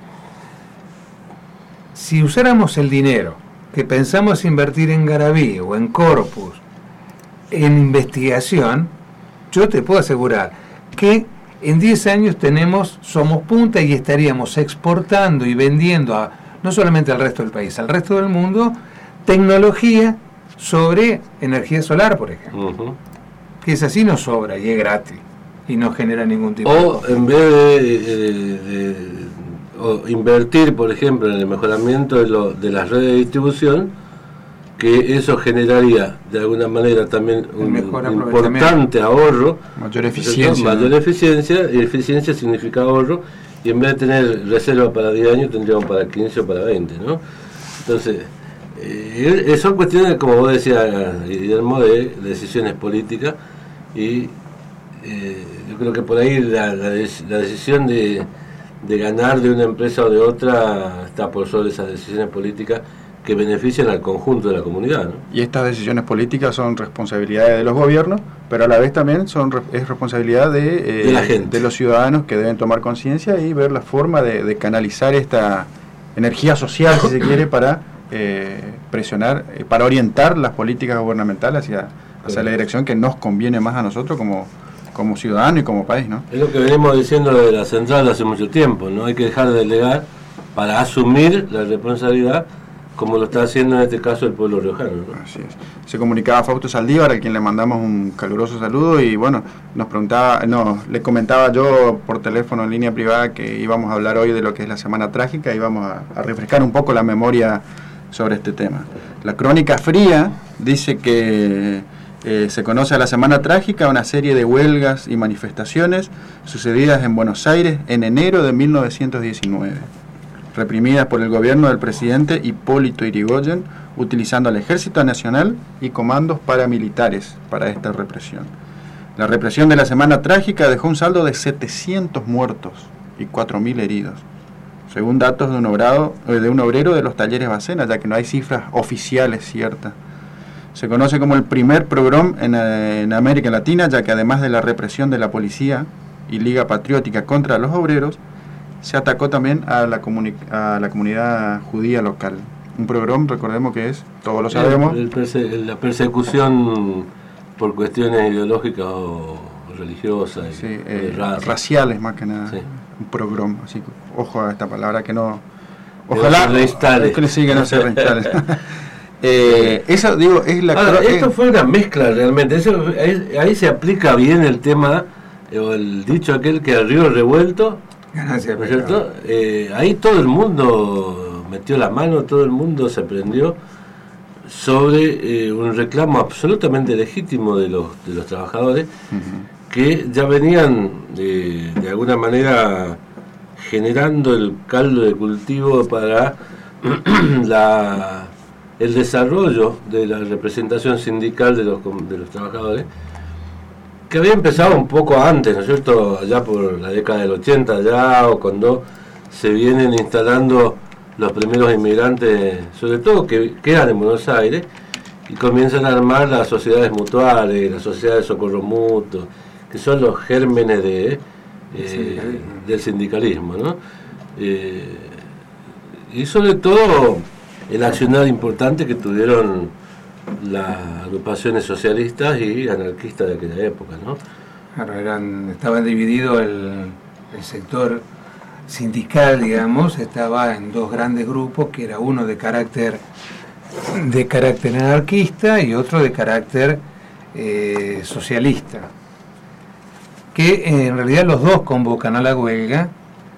Si usáramos el dinero que pensamos invertir en Garaví o en Corpus en investigación, yo te puedo asegurar que en diez años tenemos, somos punta y estaríamos exportando y vendiendo a, no solamente al resto del país, al resto del mundo, tecnología sobre energía solar, por ejemplo. Uh-huh. Que es así, no sobra y es gratis y no genera ningún tipo o de... O en vez de, de, de o invertir, por ejemplo, en el mejoramiento de, lo, de las redes de distribución, que eso generaría de alguna manera también un importante ahorro, mayor eficiencia, mayor ¿no? eficiencia, y eficiencia significa ahorro, y en vez de tener reserva para diez años tendríamos para quince o para veinte, ¿no? Entonces, eh, son cuestiones, como vos decías, Guillermo, de, de decisiones políticas, y eh, yo creo que por ahí la, la, la decisión de, de ganar de una empresa o de otra está por sobre esas decisiones políticas que benefician al conjunto de la comunidad, ¿no? Y estas decisiones políticas son responsabilidades de los gobiernos, pero a la vez también son es responsabilidad de, eh, de la gente, de los ciudadanos, que deben tomar conciencia y ver la forma de, de canalizar esta energía social, si se quiere, para eh, presionar, eh, para orientar las políticas gubernamentales hacia, hacia la dirección que nos conviene más a nosotros como, como ciudadanos y como país, ¿no? Es lo que venimos diciendo de la central hace mucho tiempo, ¿no? Hay que dejar de delegar para asumir la responsabilidad, como lo está haciendo en este caso el pueblo riojano, ¿no? Así es. Se comunicaba Fausto Saldívar, a quien le mandamos un caluroso saludo, y bueno, nos preguntaba, no, le comentaba yo por teléfono en línea privada que íbamos a hablar hoy de lo que es la Semana Trágica y vamos a, a refrescar un poco la memoria sobre este tema. La Crónica Fría dice que eh, se conoce a la Semana Trágica, una serie de huelgas y manifestaciones sucedidas en Buenos Aires en enero de mil novecientos diecinueve. Reprimidas por el gobierno del presidente Hipólito Yrigoyen, utilizando al Ejército Nacional y comandos paramilitares para esta represión. La represión de la Semana Trágica dejó un saldo de setecientos muertos y cuatro mil heridos, según datos de un, obrado, de un obrero de los talleres Bacena, ya que no hay cifras oficiales ciertas. Se conoce como el primer pogrom en, en América Latina, ya que además de la represión de la policía y Liga Patriótica contra los obreros, se atacó también a la, a la comunidad judía local. Un pogrom, recordemos que es, todos lo sabemos, el, el perse la persecución por cuestiones ideológicas o religiosas, sí, eh, raciales más que nada, sí. Un pogrom, así que ojo a esta palabra que no, ojalá que sí, que no se reinstale. eh, eso digo es la Ahora, esto fue una mezcla realmente, eso, ahí, ahí se aplica bien el tema o el dicho aquel que al río revuelto, ganancia, ¿no es cierto? Eh, ahí todo el mundo metió la mano, todo el mundo se prendió sobre eh, un reclamo absolutamente legítimo de los de los trabajadores, uh-huh, que ya venían de, de alguna manera generando el caldo de cultivo para la, el desarrollo de la representación sindical de los, de los trabajadores, que había empezado un poco antes, ¿no es cierto?, allá por la década del ochenta ya, o cuando se vienen instalando los primeros inmigrantes, sobre todo que quedan en Buenos Aires, y comienzan a armar las sociedades mutuales, las sociedades de socorro mutuo, que son los gérmenes de, eh, del sindicalismo, ¿no? Eh, y sobre todo el accionar importante que tuvieron las agrupaciones socialistas y anarquistas de aquella época, ¿no? Claro, eran, estaba dividido el, el sector sindical, digamos, estaba en dos grandes grupos, que era uno de carácter de carácter anarquista y otro de carácter eh, socialista, que eh, en realidad los dos convocan a la huelga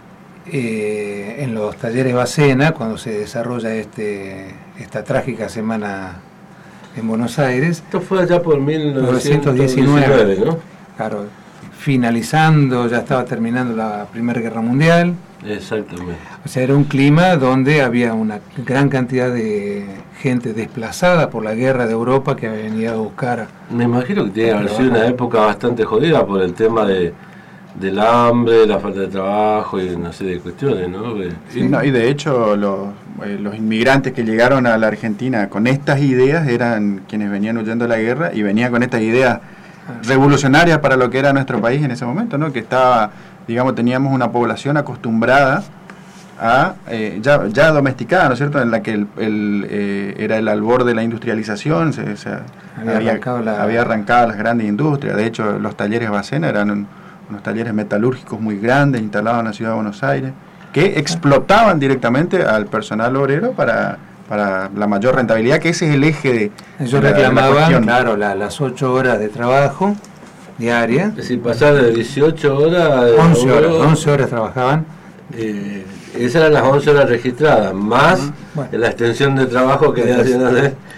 eh, en los talleres Bacena, cuando se desarrolla este esta trágica semana en Buenos Aires. Esto fue allá por mil novecientos diecinueve, ¿no? Claro, finalizando, ya estaba terminando la Primera Guerra Mundial. Exactamente. O sea, era un clima donde había una gran cantidad de gente desplazada por la guerra de Europa que había venido a buscar. Me imagino que tiene que haber sido una época bastante jodida por el tema de del hambre, la falta de trabajo y una serie de cuestiones, ¿no? Que, sí, no, y de hecho los, eh, los inmigrantes que llegaron a la Argentina con estas ideas eran quienes venían huyendo de la guerra y venían con estas ideas revolucionarias para lo que era nuestro país en ese momento, ¿no? Que estaba, digamos, teníamos una población acostumbrada a, eh, ya, ya domesticada, ¿no es cierto?, en la que el, el, eh, era el albor de la industrialización, se, se había, había, arrancado la... había arrancado las grandes industrias. De hecho, los talleres Bacena eran un, unos talleres metalúrgicos muy grandes instalados en la ciudad de Buenos Aires, que explotaban directamente al personal obrero para, para la mayor rentabilidad, que ese es el eje de... Ellos de reclamaban, la claro, la, las ocho horas de trabajo diaria. Es decir, pasar de dieciocho horas... De once horas, once horas trabajaban. Eh, esas eran las once horas registradas, más uh-huh, bueno, la extensión de trabajo que le hacían hacer,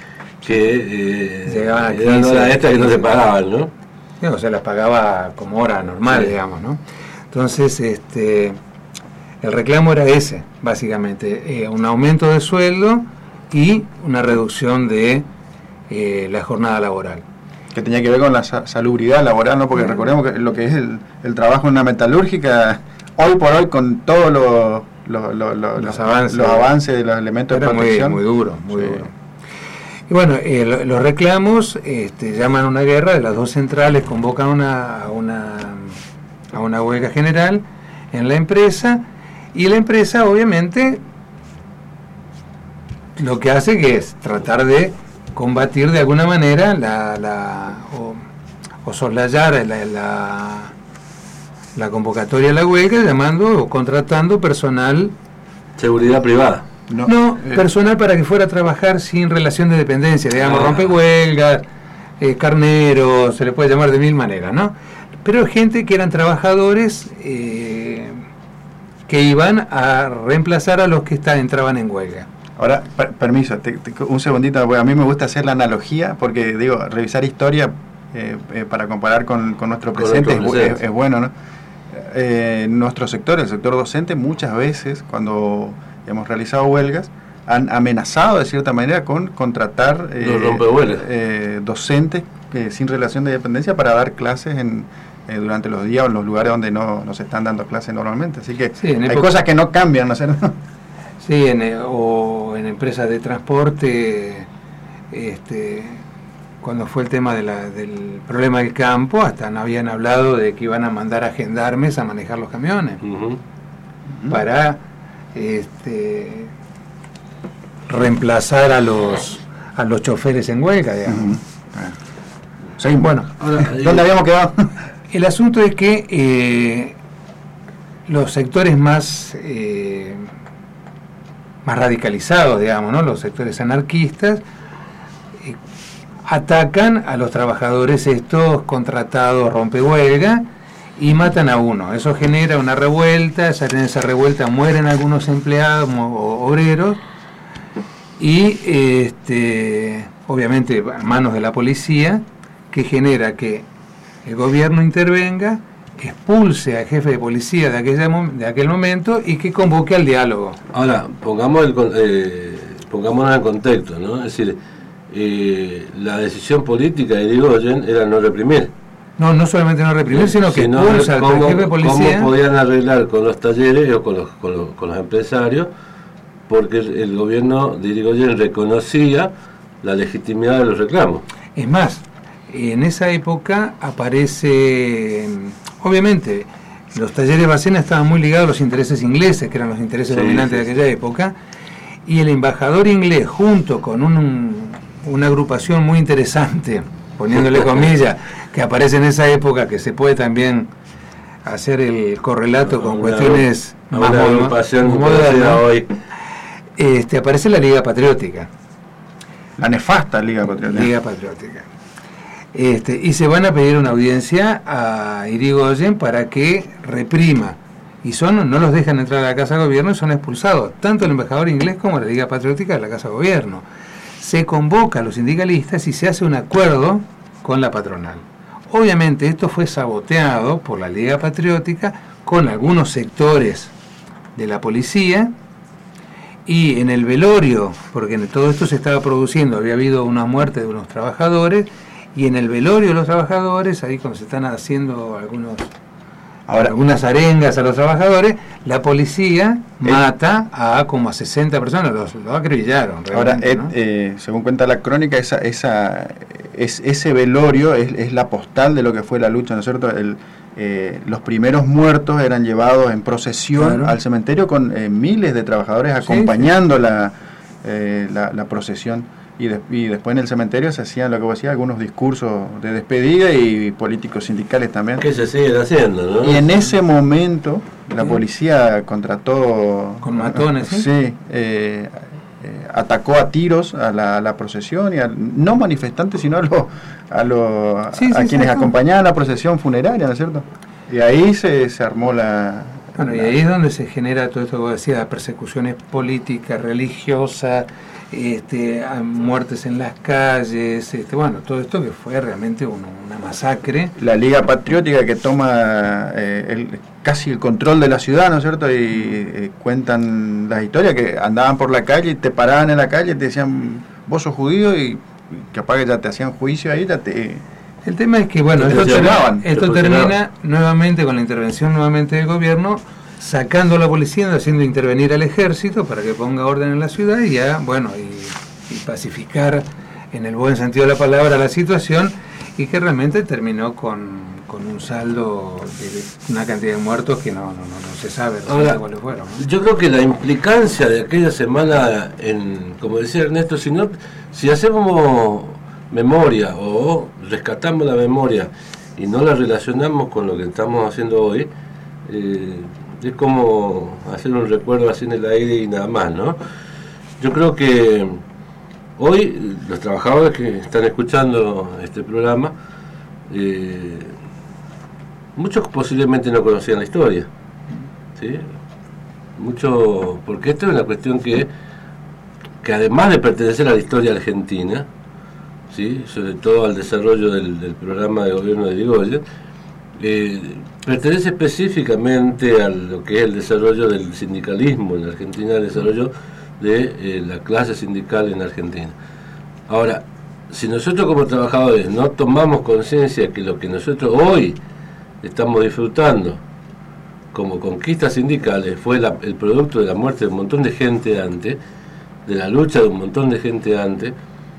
que eh, llegaban a eran quince, horas extras que no se pagaban, ¿no? Sí, o sea, las pagaba como hora normal, Sí. digamos, ¿no? Entonces, este, el reclamo era ese, básicamente, eh, un aumento de sueldo y una reducción de eh, la jornada laboral. Que tenía que ver con la sa- salubridad laboral, ¿no? Porque recordemos que lo que es el, el trabajo en una metalúrgica, hoy por hoy, con todos lo, lo, lo, lo, Los avances. los avances de los elementos Era de muy, protección. muy duro, muy Sí. duro. Y bueno, eh, lo- los reclamos este, llaman a una guerra, de las dos centrales convocan una, a, una, a una huelga general en la empresa, y la empresa obviamente lo que hace que es tratar de combatir de alguna manera la, la o, o soslayar la, la, la convocatoria a la huelga, llamando o contratando personal. Seguridad privada. No, No, eh, personal para que fuera a trabajar sin relación de dependencia, digamos, Ah. rompehuelgas, eh, carneros, se le puede llamar de mil maneras, ¿no? Pero gente que eran trabajadores eh, que iban a reemplazar a los que está, entraban en huelga. Ahora, per- permiso, te- te- un segundito, porque a mí me gusta hacer la analogía, porque digo, revisar historia eh, eh, para comparar con, con nuestro Con presente es, nuestro bu- presente. es- es bueno, ¿no? Eh, nuestro sector, el sector docente, muchas veces cuando hemos realizado huelgas, han amenazado de cierta manera con contratar eh, Los rompehuelgas. eh, docentes eh, sin relación de dependencia para dar clases en, eh, durante los días o en los lugares donde no, no se están dando clases normalmente. Así que Sí, en hay época- cosas que no cambian, ¿no es cierto? Sí, en, eh, o en empresas de transporte, este, cuando fue el tema de la, del problema del campo, hasta no habían hablado de que iban a mandar a gendarmes a manejar los camiones Ujú. para este, reemplazar a los a los choferes en huelga, digamos. Sí, Bueno, Ahora, ¿dónde eh, habíamos quedado? el asunto es que eh, los sectores más eh, más radicalizados, digamos, ¿no? Los sectores anarquistas eh, atacan a los trabajadores estos contratados rompehuelga y matan a uno. Eso genera una revuelta, esa- en esa revuelta mueren algunos empleados mo- o obreros y este, obviamente a manos de la policía, que genera que el gobierno intervenga, expulse al jefe de policía de, aquella, mom- de aquel momento y que convoque al diálogo. Ahora, pongamos el, con- eh, pongámonos en contexto, ¿no? Es decir, eh, la decisión política de Irigoyen era no reprimir. No, no solamente no reprimir, sino que Sino expulsa al cómo- jefe de policía. ¿Cómo podían arreglar con los talleres o con los, con los, con los empresarios? Porque el, el gobierno de Irigoyen reconocía la legitimidad de los reclamos. Es más, en esa época aparece, obviamente, los talleres Bacena estaban muy ligados a los intereses ingleses, que eran los intereses Sí, dominantes sí, de aquella época, y el embajador inglés, junto con un- una agrupación muy interesante, poniéndole comillas, que aparece en esa época, que se puede también hacer el correlato con Una- cuestiones una más modernas, agrupación más conocida modernas, hoy. este, aparece la Liga Patriótica. La nefasta Liga Patriótica. Liga Patriótica. Este, y se van a pedir una audiencia a Irigoyen para que reprima. Y son, no los dejan entrar a la Casa de Gobierno y son expulsados, tanto el embajador inglés como la Liga Patriótica de la Casa de Gobierno. Se convoca a los sindicalistas y se hace un acuerdo con la patronal. Obviamente esto fue saboteado por la Liga Patriótica con algunos sectores de la policía. Y en el velorio, porque en todo esto se estaba produciendo, había habido una muerte de unos trabajadores, y en el velorio de los trabajadores, ahí cuando se están haciendo algunos, Ahora, algunas arengas a los trabajadores, la policía mata a como a sesenta personas, los, los acribillaron. ahora realmente, Ed, ¿no? eh, según cuenta la crónica, esa, esa, es, ese velorio es, es la postal de lo que fue la lucha, ¿no es cierto? El, eh, los primeros muertos eran llevados en procesión Claro. al cementerio con eh, miles de trabajadores Sí, acompañando La, eh, la, la procesión. Y, de- y después en el cementerio se hacían, lo que vos decías, algunos discursos de despedida y políticos sindicales también. Que se siguen haciendo, ¿no? Y en ese momento la Sí. policía contrató... Con matones, ¿sí? Sí, eh, eh, atacó a tiros a la, a la procesión, y a, no manifestantes, sino a, los a, los Sí, a sí, quienes sí, acompañaban la procesión funeraria, ¿no es cierto? Y ahí se, se armó la... Bueno, y la- ahí es donde se genera todo esto que vos decías, persecuciones políticas, religiosas, este, muertes en las calles, este, bueno, todo esto que fue realmente una, una masacre. La Liga Patriótica que toma eh, el, casi el control de la ciudad, ¿no es cierto? Y eh, cuentan las historias que andaban por la calle y te paraban en la calle y te decían, vos sos judío, y capaz que ya te hacían juicio ahí, ya te... El tema es que, bueno, esto, termina, esto termina nuevamente con la intervención nuevamente del gobierno, sacando a la policía, haciendo intervenir al ejército para que ponga orden en la ciudad y ya, bueno, y, y pacificar en el buen sentido de la palabra la situación, y que realmente terminó con, con un saldo de una cantidad de muertos que no, no, no, no se sabe Ahora, cuáles fueron, ¿no? Yo creo que la implicancia de aquella semana, en, como decía Ernesto, si, no, si hacemos memoria o rescatamos la memoria y no la relacionamos con lo que estamos haciendo hoy, eh, es como hacer un recuerdo así en el aire y nada más, ¿no? Yo creo que hoy los trabajadores que están escuchando este programa, eh, muchos posiblemente no conocían la historia, ¿sí? Muchos, porque esto es una cuestión que, que además de pertenecer a la historia argentina, ¿sí? Sobre todo al desarrollo del, del programa de gobierno de Irigoyen, eh, pertenece específicamente a lo que es el desarrollo del sindicalismo en Argentina, el desarrollo de eh, la clase sindical en Argentina. Ahora, si nosotros como trabajadores no tomamos conciencia que lo que nosotros hoy estamos disfrutando como conquistas sindicales fue la, el producto de la muerte de un montón de gente antes, de la lucha de un montón de gente antes,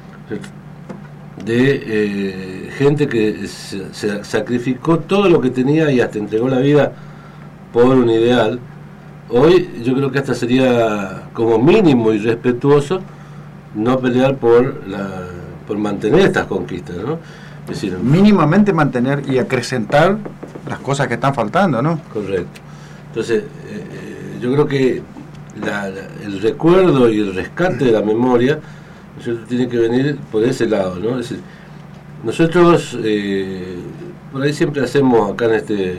de eh, gente que se, se sacrificó todo lo que tenía y hasta entregó la vida por un ideal. Hoy yo creo que hasta sería como mínimo irrespetuoso no pelear por la, por mantener estas conquistas, ¿no? Es decir, mínimamente mantener y acrecentar las cosas que están faltando, ¿no? Correcto. Entonces, eh, yo creo que la, la, el recuerdo y el rescate de la memoria, nosotros tiene que venir por ese lado, ¿no? Es decir, nosotros eh, por ahí siempre hacemos acá en este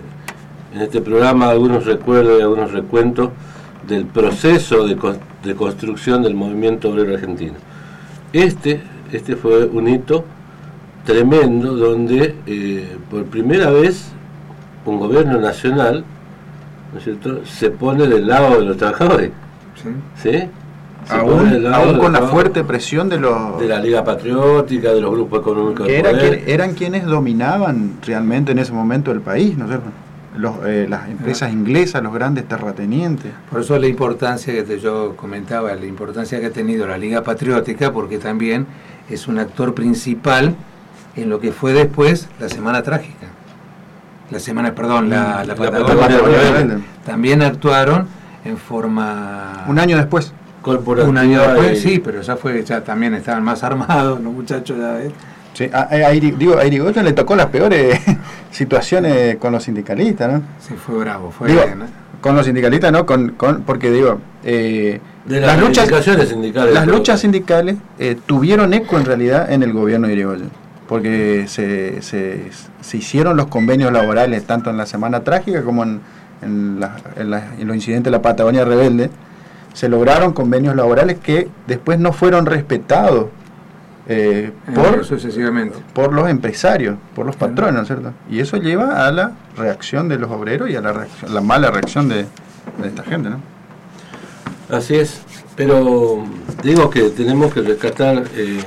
en este programa algunos recuerdos y algunos recuentos del proceso de, de construcción del movimiento obrero argentino. Este, este fue un hito tremendo donde eh, por primera vez un gobierno nacional, ¿no es cierto?, se pone del lado de los trabajadores. ¿Sí? ¿Sí? Aún, aún con la fuerte presión de los de la Liga Patriótica, de los grupos económicos que era quien, eran quienes dominaban realmente en ese momento el país, ¿no es cierto? Los, eh, las empresas inglesas, los grandes terratenientes. Por eso la importancia que te, yo comentaba, la importancia que ha tenido la Liga Patriótica, porque también es un actor principal en lo que fue después la Semana Trágica. La semana, perdón, la, la, la Patagonia, Patagonia también actuaron en forma... Un año después. Un año después, sí, pero ya fue, ya también estaban más armados los muchachos ya ves. Sí, a, a, digo, a Irigoyen le tocó las peores situaciones con los sindicalistas, ¿no? Sí, fue bravo, fue digo, bien, ¿no? Con los sindicalistas, ¿no? Con, con, porque digo, eh, de las, las luchas sindicales, las luchas sindicales eh, tuvieron eco en realidad en el gobierno de Irigoyen, porque se, se, se hicieron los convenios laborales tanto en la Semana Trágica como en, en, la, en, la, en los incidentes de la Patagonia Rebelde. Se lograron convenios laborales que después no fueron respetados eh, por, sucesivamente. por los empresarios, por los patrones, ¿no es cierto? Y eso lleva a la reacción de los obreros y a la, reacción, la mala reacción de, de esta gente, ¿no? Así es, pero digo que tenemos que rescatar eh,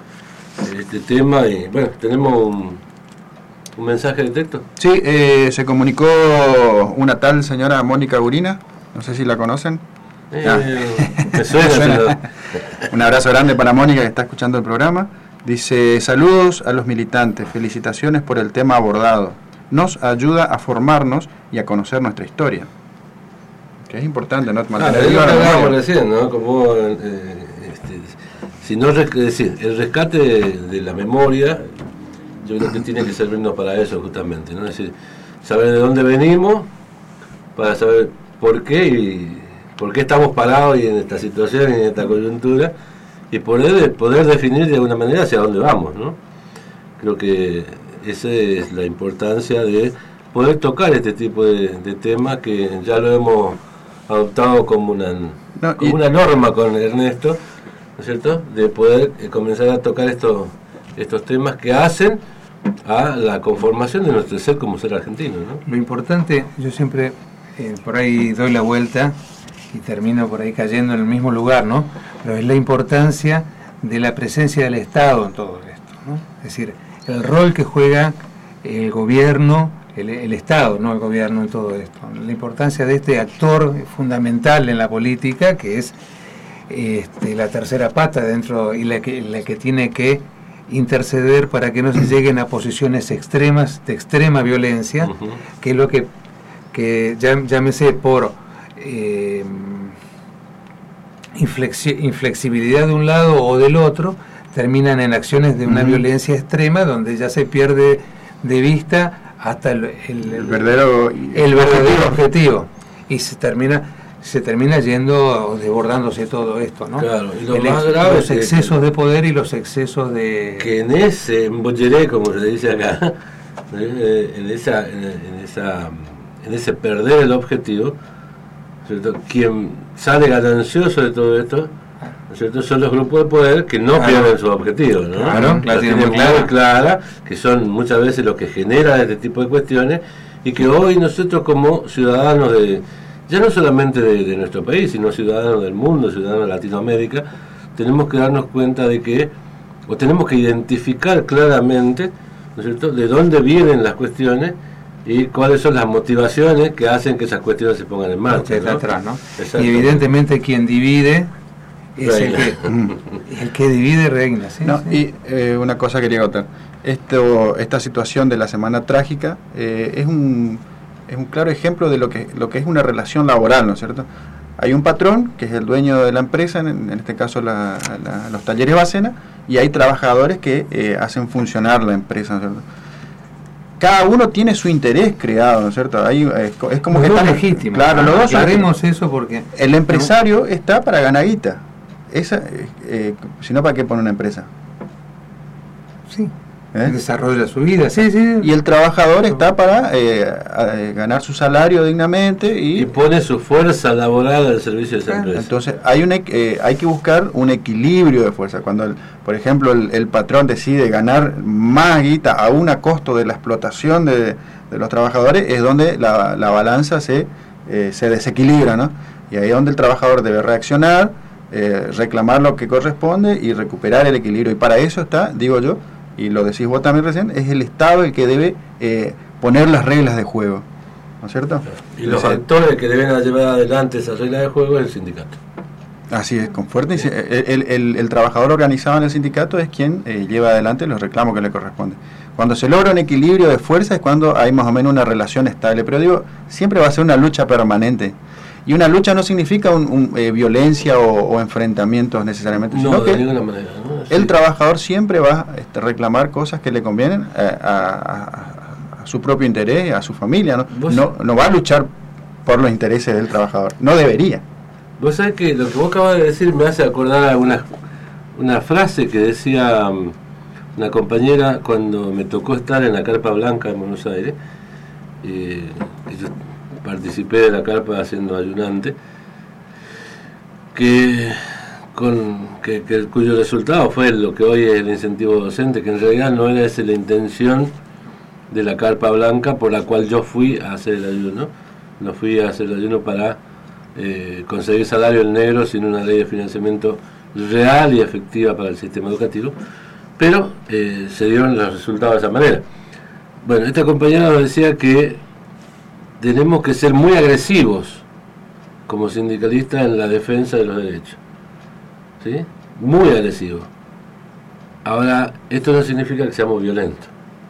este tema y bueno, tenemos un, un mensaje de texto. Sí, eh, se comunicó una tal señora Mónica Gurina, no sé si la conocen. Eh, ah. Me suena, suena. Un abrazo grande para Mónica que está escuchando el programa. Dice, saludos a los militantes, felicitaciones por el tema abordado. Nos ayuda a formarnos y a conocer nuestra historia. Que es importante, ¿no? Mantener ah, viva la memoria. Recién, ¿no? Como, eh, este, si no, es decir, el rescate de, de la memoria, yo creo que tiene que servirnos para eso justamente, ¿no? Es decir, saber de dónde venimos, para saber por qué y por qué estamos parados y en esta situación y en esta coyuntura, y poder, poder definir de alguna manera hacia dónde vamos, ¿no? Creo que esa es la importancia de poder tocar este tipo de, de temas que ya lo hemos adoptado como una, no, como una norma con Ernesto, ¿no es cierto?, de poder eh, comenzar a tocar estos, estos temas que hacen a la conformación de nuestro ser como ser argentino, ¿no? Lo importante, yo siempre eh, por ahí doy la vuelta y termino por ahí cayendo en el mismo lugar, ¿no? Pero es la importancia de la presencia del Estado en todo esto, ¿no? Es decir, el rol que juega el gobierno, el, el Estado, no el gobierno en todo esto. La importancia de este actor fundamental en la política, que es este, la tercera pata dentro y la que, la que tiene que interceder para que no se lleguen a posiciones extremas, de extrema violencia, uh-huh. que es lo que, que llámese por eh, inflexi- inflexibilidad de un lado o del otro, terminan en acciones de una uh-huh. violencia extrema donde ya se pierde de vista hasta el, el, el verdadero, el verdadero objetivo y se termina se termina yendo, desbordándose todo esto, ¿no? Claro, y lo el más ex, grave los es excesos que, de poder y los excesos de... Que en ese embolleré, como se dice acá, en, esa, en, en, esa, en ese perder el objetivo, ¿cierto?, quien sale ganancioso de todo esto, ¿cierto?, son los grupos de poder que no claro. pierden su objetivo, ¿no? Claro, la tienen muy clara. clara, que son muchas veces los que generan este tipo de cuestiones, y que hoy nosotros como ciudadanos de... ya no solamente de, de nuestro país, sino ciudadanos del mundo, ciudadanos de Latinoamérica, tenemos que darnos cuenta de que, o tenemos que identificar claramente, ¿no es cierto?, de dónde vienen las cuestiones y cuáles son las motivaciones que hacen que esas cuestiones se pongan en marcha, ¿no? Atrás, ¿no? Y evidentemente quien divide es el que, el que divide regna, ¿sí? No, sí. Y eh, una cosa quería contar, esto, esta situación de la semana trágica eh, es un es un claro ejemplo de lo que lo que es una relación laboral, ¿no es cierto? Hay un patrón que es el dueño de la empresa, en, en este caso la, la, los talleres Bacena, y hay trabajadores que eh, hacen funcionar la empresa, ¿no es cierto? Cada uno tiene su interés creado, ¿no es cierto? Ahí es, es como los que dos está legítimo. Claro, los dos haremos eso porque el empresario ¿no? está para ganar guita. Esa, eh, si no, ¿para qué pone una empresa? Sí. ¿Eh? Desarrolla su vida, sí, sí. Y el trabajador está para eh, a, ganar su salario dignamente y, y pone su fuerza laboral al servicio de esa empresa. Entonces hay un eh, hay que buscar un equilibrio de fuerza. Cuando, el, por ejemplo, el, el patrón decide ganar más guita aún a costo de la explotación de, de los trabajadores, es donde la, la balanza se, eh, se desequilibra, ¿no? Y ahí es donde el trabajador debe reaccionar, eh, reclamar lo que corresponde y recuperar el equilibrio. Y para eso está, digo yo, y lo decís vos también recién, es el Estado el que debe eh, poner las reglas de juego, ¿no es cierto? Y los Entonces, actores que deben llevar adelante esas reglas de juego es el sindicato. Así es, con fuerte el, el, el, el trabajador organizado en el sindicato es quien eh, lleva adelante los reclamos que le corresponden. Cuando se logra un equilibrio de fuerza es cuando hay más o menos una relación estable, pero digo, siempre va a ser una lucha permanente. Y una lucha no significa un, un, eh, violencia o, o enfrentamientos necesariamente, sino no, de que ninguna manera, ¿no? el sí. trabajador siempre va a este, reclamar cosas que le convienen a, a, a, a su propio interés, a su familia, ¿no? No, no va a luchar por los intereses del trabajador, no debería. Vos sabés que lo que vos acabas de decir me hace acordar a una, una frase que decía um, una compañera cuando me tocó estar en la Carpa Blanca en Buenos Aires. Eh, yo participé de la carpa haciendo ayunante, que, con, que, que cuyo resultado fue lo que hoy es el incentivo docente, que en realidad no era esa la intención de la Carpa Blanca por la cual yo fui a hacer el ayuno. No fui a hacer el ayuno para eh, conseguir salario en negro, sino una ley de financiamiento real y efectiva para el sistema educativo, pero eh, se dieron los resultados de esa manera. Bueno, esta compañera nos decía que tenemos que ser muy agresivos como sindicalistas en la defensa de los derechos, ¿sí? Muy agresivos. Ahora, esto no significa que seamos violentos.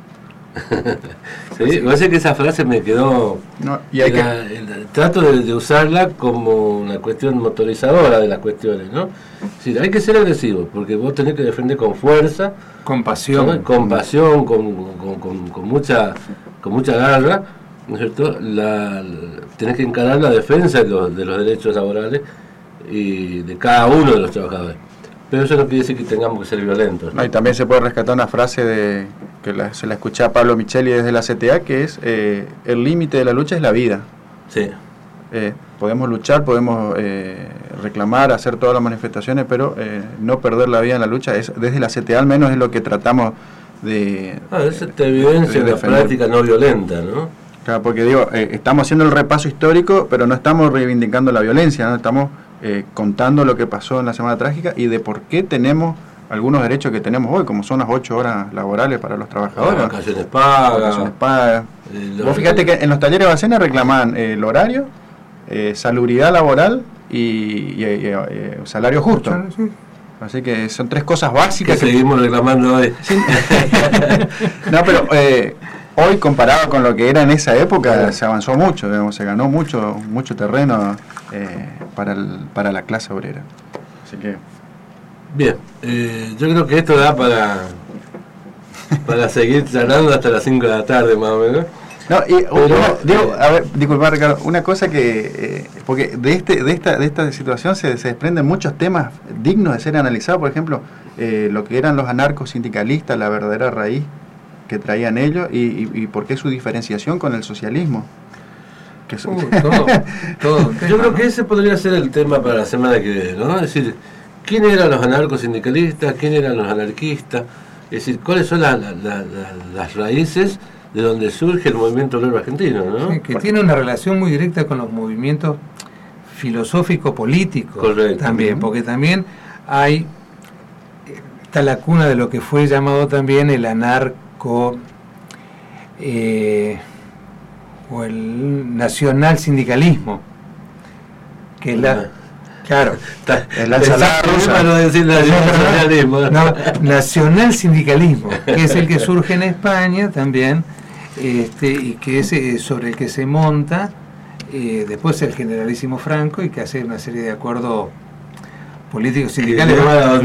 ¿Sí? Me parece que esa frase me quedó... No, y hay era, que... el, trato de, de usarla como una cuestión motorizadora de las cuestiones, ¿no? Es decir, hay que ser agresivos, porque vos tenés que defender con fuerza, con pasión, ¿no? con pasión, con, con, con, con mucha con mucha garra, ¿no es cierto? La, la, tenés que encarar la defensa de los, de los derechos laborales y de cada uno de los trabajadores. Pero eso no quiere decir que tengamos que ser violentos, ¿no? No, y también se puede rescatar una frase de que la, se la escuché a Pablo Micheli desde la C T A, que es eh, el límite de la lucha es la vida. Sí. eh, podemos luchar, podemos eh, reclamar, hacer todas las manifestaciones, pero eh, no perder la vida en la lucha. Es, desde la C T A al menos es lo que tratamos de... Ah, esa te evidencia de la práctica no violenta, ¿no? Claro, porque digo, eh, estamos haciendo el repaso histórico, pero no estamos reivindicando la violencia, ¿no? Estamos eh, contando lo que pasó en la Semana Trágica y de por qué tenemos algunos derechos que tenemos hoy, como son las ocho horas laborales para los trabajadores. Las vacaciones pagas. Vacaciones pagas. Eh, Vos fíjate que en los talleres de Bacena reclamaban eh, el horario, eh, salubridad laboral y, y, y eh, salario justo. Sí. Así que son tres cosas básicas que, que seguimos reclamando hoy. Sí. No, pero eh, hoy comparado con lo que era en esa época, se avanzó mucho, digamos, se ganó mucho mucho terreno eh, para, el, para la clase obrera. Así que... Bien, eh, yo creo que esto da para para seguir charlando hasta las cinco de la tarde más o menos. No, y Pero, uno, digo, eh, a ver, disculpa Ricardo, una cosa que, eh, porque de este de esta de esta situación se, se desprenden muchos temas dignos de ser analizados, por ejemplo, eh, lo que eran los anarcos sindicalistas, la verdadera raíz que traían ellos y, y, y por qué su diferenciación con el socialismo. Que uh, todo, todo. Yo creo que ese podría ser el tema para la semana que viene, ¿no? Es decir, ¿quién eran los anarcos sindicalistas? ¿Quién eran los anarquistas? Es decir, ¿cuáles son la, la, la, la, las raíces de donde surge el movimiento obrero argentino, ¿no? Sí, que tiene una relación muy directa con los movimientos filosófico-políticos. Correcto. También, porque también hay, está la cuna de lo que fue llamado también el anarco eh, o el nacional sindicalismo, que es la... Claro, es la ensalada rusa. Para no decir nacionalismo. No, nacional sindicalismo, que es el que surge en España también, este, y que es eh, sobre el que se monta eh, después el generalísimo Franco y que hace una serie de acuerdos políticos sindicales.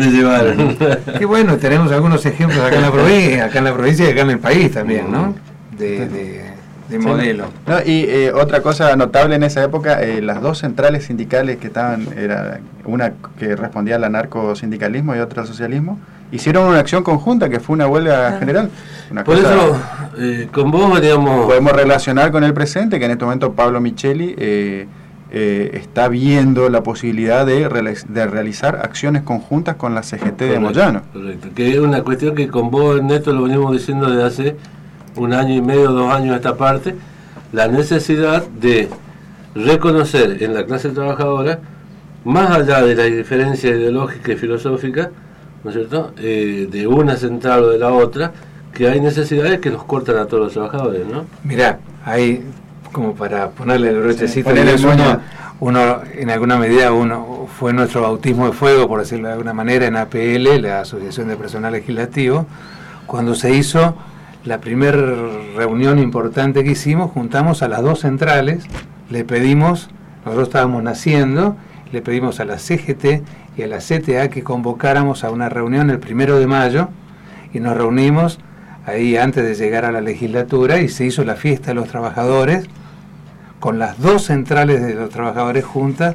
Que bueno, tenemos algunos ejemplos acá en la provincia, acá en la provincia y acá en el país también, ¿no? De, de, de modelo. Sí. No, y eh, otra cosa notable en esa época, eh, las dos centrales sindicales que estaban, era una que respondía al anarcosindicalismo y otra al socialismo, hicieron una acción conjunta que fue una huelga general. Una Por cosa, eso, eh, con vos, digamos... Podemos relacionar con el presente, que en este momento Pablo Micheli eh, eh, está viendo la posibilidad de, de realizar acciones conjuntas con la C G T correcto, de Moyano. Correcto, que es una cuestión que con vos, Ernesto, lo venimos diciendo desde hace un año y medio, dos años a esta parte, la necesidad de reconocer en la clase trabajadora, más allá de la diferencia ideológica y filosófica, ¿no es cierto?, eh, de una central o de la otra, que hay necesidades que nos cortan a todos los trabajadores, ¿no? Mirá, hay, como para ponerle el brochecito, sí, uno, uno, en alguna medida, uno fue nuestro bautismo de fuego, por decirlo de alguna manera, en A P L, la Asociación de Personal Legislativo, cuando se hizo la primera reunión importante que hicimos, juntamos a las dos centrales, le pedimos, nosotros estábamos naciendo, le pedimos a la C G T y a la C T A que convocáramos a una reunión el primero de mayo y nos reunimos ahí antes de llegar a la legislatura y se hizo la fiesta de los trabajadores con las dos centrales de los trabajadores juntas,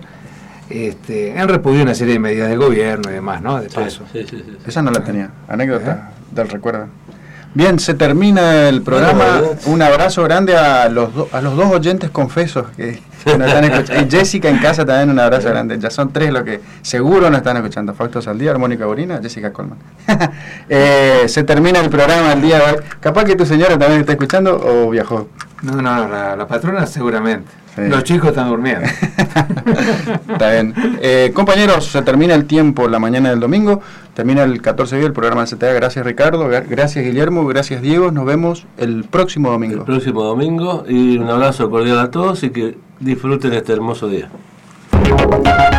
este, en repudio de una serie de medidas del gobierno y demás, ¿no? De paso. Sí, sí, sí, sí. Esa no la tenía, anécdota ¿Eh? del recuerdo. Bien, se termina el programa. Bueno, un abrazo grande a los, do, a los dos oyentes confesos que, que nos están escuchando. Y Jessica en casa también un abrazo grande. Ya son tres los que seguro nos están escuchando. Fausto Saldívar, Mónica Borina, Jessica Colman. eh, se termina el programa el día de hoy. Capaz que tu señora también está escuchando o viajó. No, no, la, la patrona seguramente. Sí. Los chicos están durmiendo. Está bien. Eh, compañeros, se termina el tiempo la mañana del domingo. Termina el catorce día el programa de C T A. Gracias Ricardo, gracias Guillermo, gracias Diego. Nos vemos el próximo domingo. El próximo domingo y un abrazo cordial a todos y que disfruten este hermoso día.